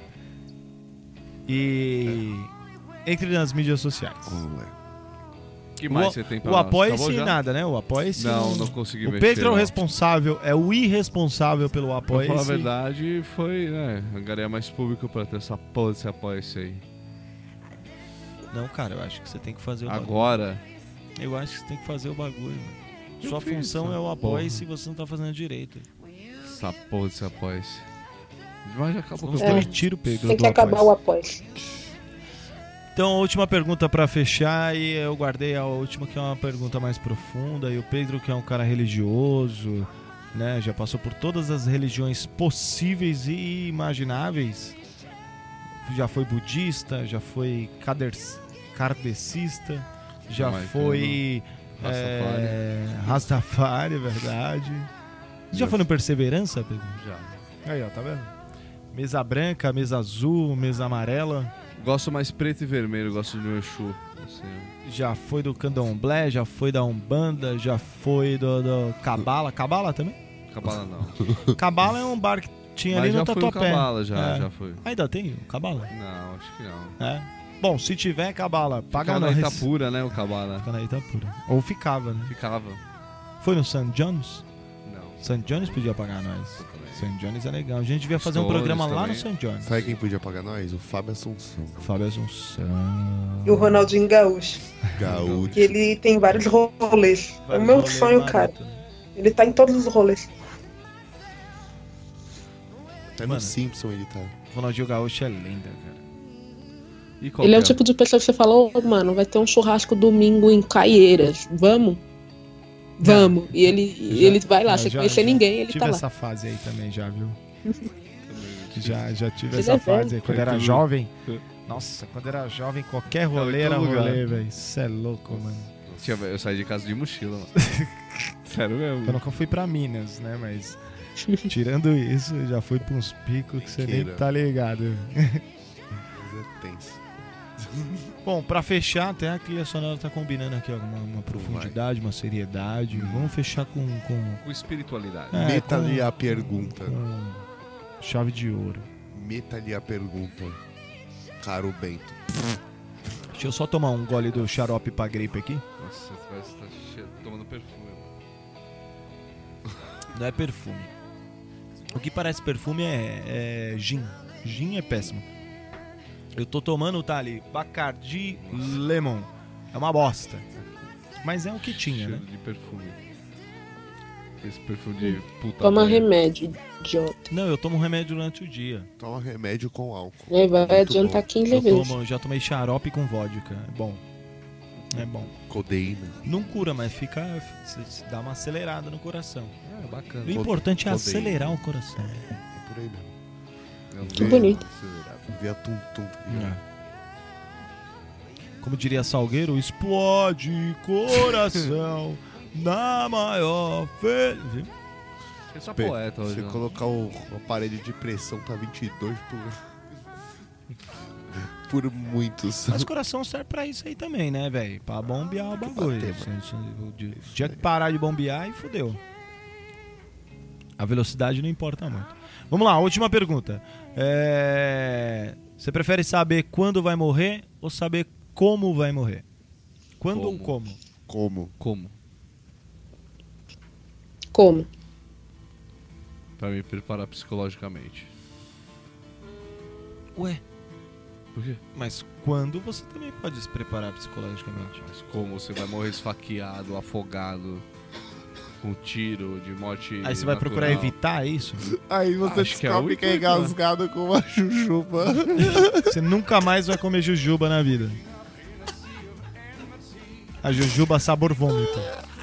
E entre nas mídias sociais. O que mais o você tem pra o nós? Apoia-se Acabou já? nada, né? O Apoia-se. Não, não consegui O mexer. Pedro é o não. responsável, é o irresponsável pelo Pra Apoia-se. falar a verdade, foi, né? Angariar mais público pra ter essa porra desse apoia-se aí. Não, cara, eu acho que você tem que fazer o bagulho. Agora, Eu acho que você tem que fazer o bagulho, mano. Eu Sua fiz função essa é o porra. Apoia-se e você não tá fazendo direito. essa porra desse apoia-se. Mas já acabou Vamos com É. o demitir o Pedro Tem do que acabar Apoia-se. o apoio. Então, a última pergunta pra fechar, e eu guardei a última, que é uma pergunta mais profunda. E o Pedro, que é um cara religioso, né, já passou por todas as religiões possíveis e imagináveis. Já foi budista, já foi kader- kardecista, já Jamaicano, foi Rastafari. é, Rastafari, é verdade. Já Já foi no Perseverança, Pedro? Já. Aí, ó, tá vendo? Mesa branca, mesa azul, mesa amarela. Gosto mais preto e vermelho, gosto de um Exu. Assim, Já foi do Candomblé, já foi da Umbanda, já foi do, do Cabala. Cabala também? Cabala não. Cabala é um bar que tinha Mas ali no já foi o Tatuapé. Cabala, já, É. já foi. Ainda tem o Cabala? Não, acho que não. É. Bom, se tiver Cabala, paga Ficava na nós. Itapura, né, o Cabala. Fica na Itapura. Ou ficava, né? Ficava. Foi no Saint John's? Não. Saint John's podia pagar nós. Saint John's é legal. A gente devia fazer um Stones programa lá no também. Saint John's. Sabe quem podia pagar nós? O Fábio Assunção. Fábio Assunção. E o Ronaldinho Gaúcho. Gaúcho. Que ele tem vários rolês. É o meu Vários sonho, rolês cara. baratos, né? Ele tá em todos os rolês. Até no Mano. Simpson ele tá. Ronaldinho Gaúcho é lenda, cara. E qual Ele é o que tipo de pessoa que você falou, oh, mano, vai ter um churrasco domingo em Caieiras. Vamos? Vamos. E ele, e Já- ele vai lá, eu sem já- conhecer já ninguém, ele tive tá lá. essa fase aí também já, viu? Já, já tive Ele essa é fase velho. aí. Quando Foi era tudo. jovem. Nossa, quando era jovem, qualquer rolê em era todo lugar. rolê, velho. Isso é louco, mano. Tinha- Eu saí de casa de mochila, mano. Sério Eu mesmo. nunca fui pra Minas, né? Mas tirando isso, eu já fui pra uns picos que você nem Piqueira. tá ligado. Mas é tenso. Bom, pra fechar, até a trilha sonora tá combinando aqui ó, uma, uma profundidade, uma seriedade. Vamos fechar com, com, Com espiritualidade. É, Meta ali com- a pergunta. com chave de ouro. Meta ali a pergunta. Caro Bento. Deixa eu só tomar um gole do xarope pra gripe aqui. Nossa, você parece que tá cheio, tomando perfume. mano. Não é perfume. O que parece perfume é, é gin. Gin é péssimo. Eu tô tomando, tá ali, Bacardi Lemon. É uma bosta. Mas é o que tinha, né? Cheiro de perfume. Esse perfume de puta. Toma velha. remédio, idiota. Não, eu tomo remédio durante o dia. Toma remédio com álcool. Aí vai Muito adiantar bom. quinze Eu, vezes. tomo, eu já tomei xarope com vodka. É bom. É bom. Codeína. Não cura, mas fica. Você dá uma acelerada no coração. É bacana. O importante é Codeína. acelerar o coração. É por aí mesmo. Que bonito. Vê a tum-tum. É. Como diria Salgueiro, explode coração na maior felicidade. Você é só Pe- poeta hoje. Se né? colocar o, o aparelho de pressão pra vinte e dois por... por muitos. Mas o coração serve pra isso aí também, né, velho? Pra bombear o bagulho. bater, Se- se- O dia- o dia que parar de bombear, aí fodeu. A velocidade não importa muito. Vamos lá, última pergunta. É... Você prefere saber quando vai morrer ou saber como vai morrer? Quando ou como? Como? Como? Como? Pra me preparar psicologicamente. Ué, Por quê? mas quando você também pode se preparar psicologicamente? Mas como você vai morrer esfaqueado, afogado, com tiro, de morte. Aí você vai procurar natural. evitar isso? Aí você Acho que é descobre o que é intuito, né? engasgado com uma jujuba. Você nunca mais vai comer jujuba na vida. A jujuba sabor vômito.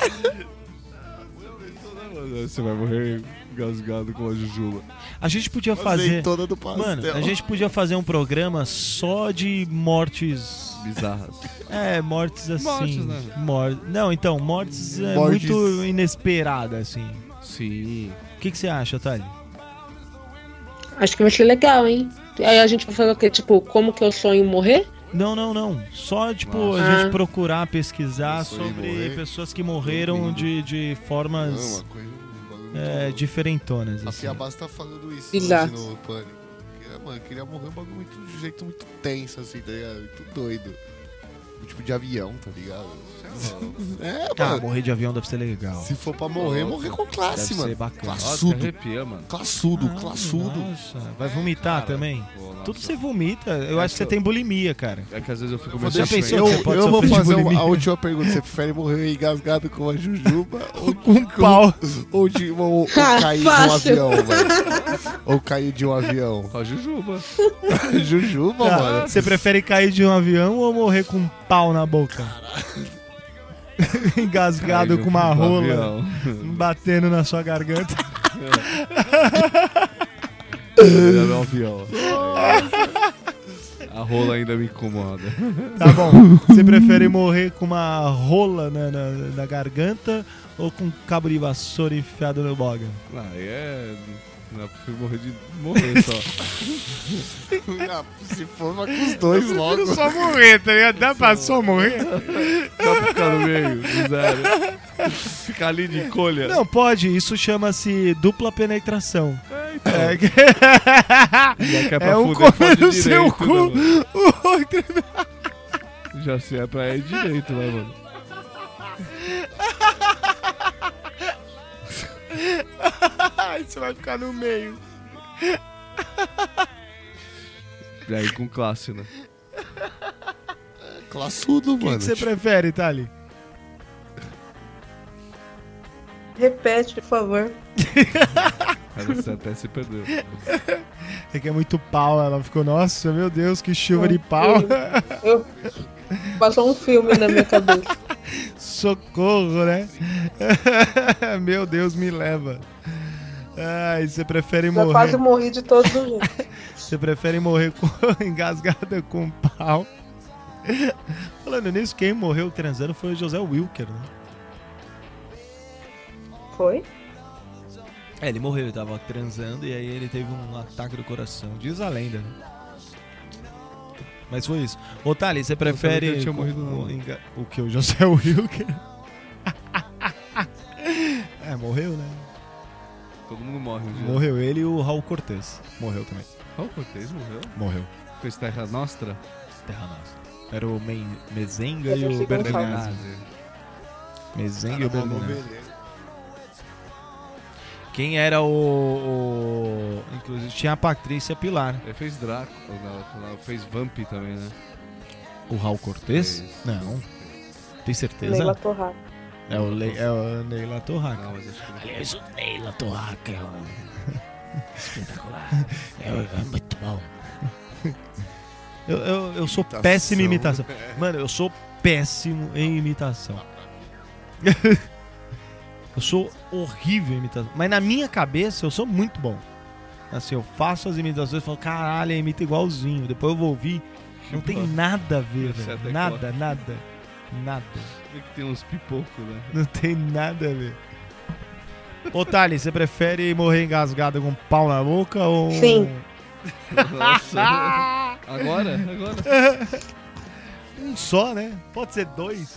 Você vai morrer engasgado com a jujuba. A gente podia fazer... Azeitona do pastel. Mano, a gente podia fazer um programa só de mortes... Bizarras. É, mortes assim... Mortes, né? Mor- Não, então, mortes é Mortes. muito inesperada, assim. Sim. O que, que você acha, Thali? Acho que vai ser legal, hein? Aí a gente vai fazer o quê? Tipo, como que eu sonho morrer? Não, não, não. Só, tipo, Nossa. a gente Ah. procurar pesquisar Eu sonhei sobre morrer. pessoas que morreram de, de Não, formas uma coisa... um bagulho muito é, louco. diferentonas, A assim. Fia Basta tá falando isso Exato. hoje no Pânico. Porque, mano, eu queria morrer um bagulho muito, de um jeito muito tenso, assim, tá ligado? Muito doido. Um tipo de avião, tá ligado? É, Ah, mano. morrer de avião deve ser legal. Se for pra morrer, morrer com classe, Deve mano. ser bacana. Nossa, Classudo. que arrepia, mano. Classudo, Ah, classudo. Nossa, vai vomitar Cara, também? pô, nossa. Tudo você vomita. Eu É acho que você que eu- tem bulimia, cara. É que às vezes eu fico Vou meio Já deixar- pensou eu, que você pode eu vou sofrer de fazer uma- bulimia? a última pergunta. Você prefere morrer engasgado com a jujuba ou Com um pau. ou, de, ou, ou Ah, cair de um fácil. avião, velho? Ou cair de um avião? Com a jujuba. Jujuba, Tá, mano. você prefere cair de um avião ou morrer com um pau na boca? Engasgado Caiu com uma do rola avião. batendo na sua garganta. Melhor no avião. A rola ainda me incomoda. Tá bom. Você prefere morrer com uma rola na, na, na garganta ou com um cabo de vassoura enfiado no boga? Ah, aí é. Não, eu prefiro morrer de morrer só. Ah, se for, vai com os dois logo. só morrer, tá ligado? Dá pra só morrer? Dá pra ficar no meio, do zero. Ficar ali de colha. Não, pode. Isso chama-se dupla penetração. É, então. É, que- Já que é pra é um fuder, come fode no seu direito, cu, né, mano? o outro... Já se é pra ir direito, né, mano? Ai, você vai ficar no meio. E aí com classe, né? Classudo, O que mano. que você prefere, Thali? Repete, por favor. Aí você até se perdeu. É que é muito pau, ela ficou, nossa, meu Deus, que chuva de pau. Eu... Passou um filme na minha cabeça. Socorro, né? Meu Deus, me leva. Ai, você prefere Já quase morrer. morri de todos os jeitos. Você prefere morrer com... engasgada com pau. Falando nisso, quem morreu transando foi o José Wilker, né? Foi? É, ele morreu, ele tava transando e aí ele teve um ataque do coração. Diz a lenda, né? Mas foi isso. Ô, Thali, você prefere... que ele tinha com- morrido, não. com enga- O que? O José Wilker? É, morreu, né? Todo mundo morre um dia. Morreu ele e o Raul Cortez. Morreu também. Qual Cortez morreu? Morreu. Fez Terra Nostra? Terra Nossa. Era o Men Mezenga Eu e pensei o que era o Bernardazzi. Mezenga e o Bernardazzi. Quem era o, o... Inclusive tinha a Patrícia Pilar. Ele fez Draco, não, não, fez Vamp também, né? O Raul Cortez? Fez. Não. Tem certeza? Leila Torraca. É o, Le... é o Neila Torraca. Não, mas acho que ele Aliás, o Neila Torraca é um... espetacular. É, é muito bom. Eu, eu, eu sou péssima em imitação. Mano, eu sou péssimo em imitação. Eu sou horrível em imitação. Mas na minha cabeça eu sou muito bom. Assim, eu faço as imitações e falo, caralho, eu imito igualzinho. Depois eu vou ouvir, não tem nada a ver, Você velho. até Nada, coloca. nada, nada. Tem que ter uns pipocos, né? Não tem nada a ver. Ô, Thali, você prefere morrer engasgado com um pau na boca ou... Sim. Nossa. Agora? Agora? Um só, né? Pode ser dois.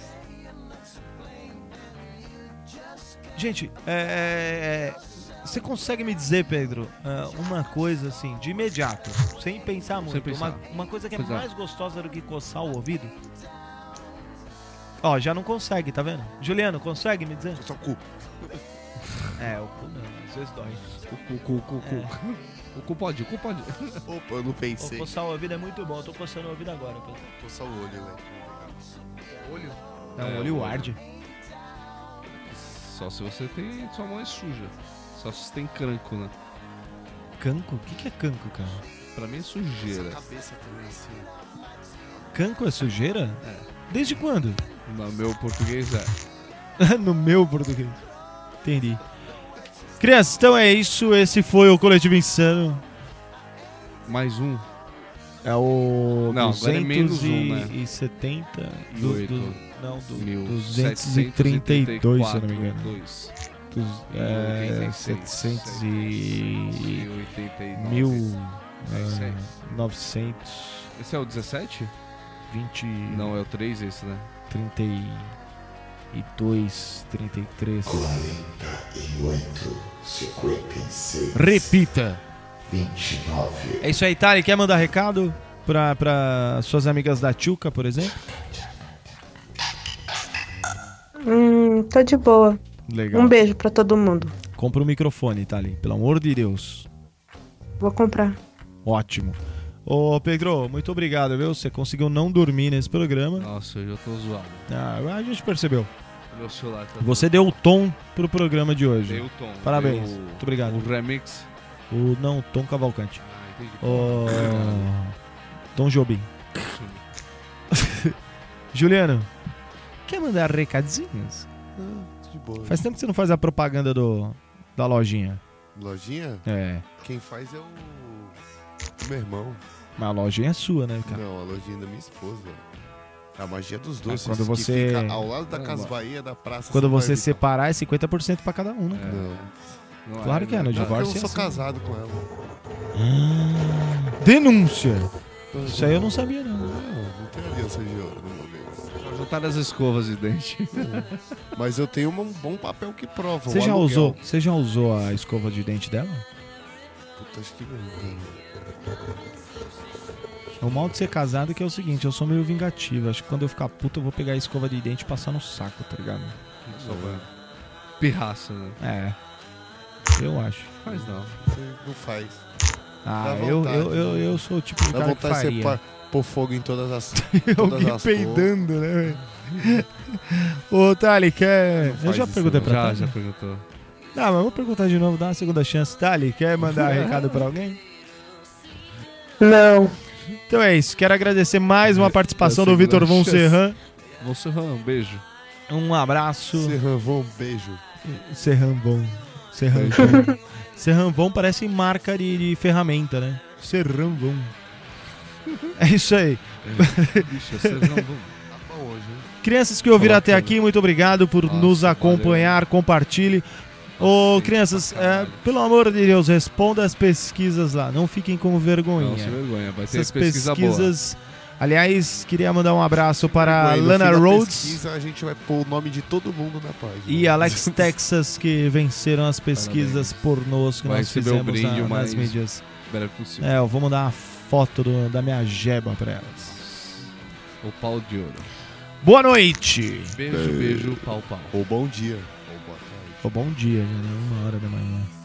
Gente, é, é, você consegue me dizer, Pedro, é, uma coisa assim, de imediato, sem pensar muito, pensar. Uma, uma coisa que é Pois é. mais gostosa do que coçar o ouvido? Ó, já não consegue, tá vendo? Juliano, consegue me dizer? Só cu. É, o cu não, às vezes dói. O cu, cu, cu, cu. O cu pode, o cu pode. Opa, eu não Ô, pensei. coçar o ouvido é muito bom, eu tô coçando o ouvido agora, Pedro. Coçar o olho, velho. Olho? Não, É, o olho o- arde. Só se você tem... Sua mão é suja. Só se você tem cranco, né? Canco? O que, que é canco, cara? Pra mim é Essa sujeira. cabeça também, assim. Canco é sujeira? É. Desde quando? No meu português é. No meu português. Entendi. Crianças, então é isso. Esse foi o Coletivo Insano. Mais um. É o Não, agora é menos um, né? duzentos e setenta E do, oito. do, não, do Mil duzentos e trinta e dois, se eu não me engano. Dois. Dos, é, oitenta e seis. setecentos e... Mil e oitenta e nove. Mil... É isso aí. é, novecentos Esse é o dezessete? e vinte... Não, é o três esse, né? trinta e dois, trinta e três... quarenta e oito, cinquenta e seis, Repita! vinte e nove. É isso aí, Thali. Quer mandar recado pra, pra suas amigas da Tchuca, por exemplo? Hum, tô de boa. Legal. Um beijo pra todo mundo. Compra o microfone, Thali. Pelo amor de Deus. Vou comprar. Ótimo. Ô, Pedro, muito obrigado, viu? Você conseguiu não dormir nesse programa. Nossa, eu já tô zoado. Ah, a gente percebeu. Meu celular tá... Você deu o tom pro programa de hoje. Dei o tom. Parabéns. Dei o- Muito obrigado. O remix. O não, Tom Cavalcante. Ah, entendi. Ô, Tom Jobim. Juliano, quer mandar recadinhos? Ah, tudo de boa. Faz tempo que você não faz a propaganda do, da lojinha. Lojinha? É. Quem faz é o... o meu irmão. Mas a lojinha é sua, né, cara? Não, a lojinha da minha esposa. A magia dos doces. quando que você- fica ao lado da Não, Casa mas- Bahia, da Praça Quando São você Bernardo. separar, é cinquenta por cento pra cada um, né, cara? Não. Não Claro que é, no né? Não, divórcio. eu não é sou assim. casado com ela. Ah, denúncia! Isso aí eu não sabia, não. Não, não tem aliança de ouro no meu Deus. Só juntar as escovas de dente. Mas eu tenho um bom papel que prova. Você o já, aluguel. usou, você já usou a escova de dente dela? Puta, acho que não. O mal de ser casado é que é o seguinte, eu sou meio vingativo. Acho que quando eu ficar puto, eu vou pegar a escova de dente e passar no saco, tá ligado? Só pra... Pirraça, né? É. Eu acho. Faz não. Você não faz. Ah, Dá eu, vontade, eu, eu, eu sou o tipo de Dá cara que vontade de você faria. pôr- pôr fogo em todas as. todas Alguém as peidando, né, velho? Ô, Thali, quer... Eu já isso, perguntei pra Já, Thali. já perguntou. Não, mas vou perguntar de novo, dá uma segunda chance. Thali, quer mandar recado pra alguém? Não. Então é isso, quero agradecer mais uma participação Dá do segunda Vitor Von chance. Serran. Você, um beijo. Um abraço. Serran, um beijo. Serran Von. Serran Von. Serran Von parece marca de, de ferramenta, né? Serran Von. É isso aí. Bicho, vocês não vão... Tá bom hoje, hein? Crianças que ouviram Tá até bacana. aqui, muito obrigado por Nossa, nos acompanhar. Compartilhe. Ô, Nossa, crianças, pra caralho. é, pelo amor de Deus, responda as pesquisas lá. Não fiquem com Não, vergonha. sem vergonha. Vai ter Essas pesquisa pesquisas. Aliás, queria mandar um abraço para Aí, no Lana fim da Rhodes pesquisa, a gente vai pôr o nome de todo mundo na página. e Alex Texas, que venceram as pesquisas pornôs que Vai nós receber o fizemos brinde na, o nas mais- mídias. boa. Breve possível. É, eu vou mandar uma foto do- da minha jeba pra elas. O pau de ouro. Boa noite! Beijo, beijo, pau, pau. Ou bom dia. Ou boa tarde. Ô, bom dia, já é uma hora da manhã.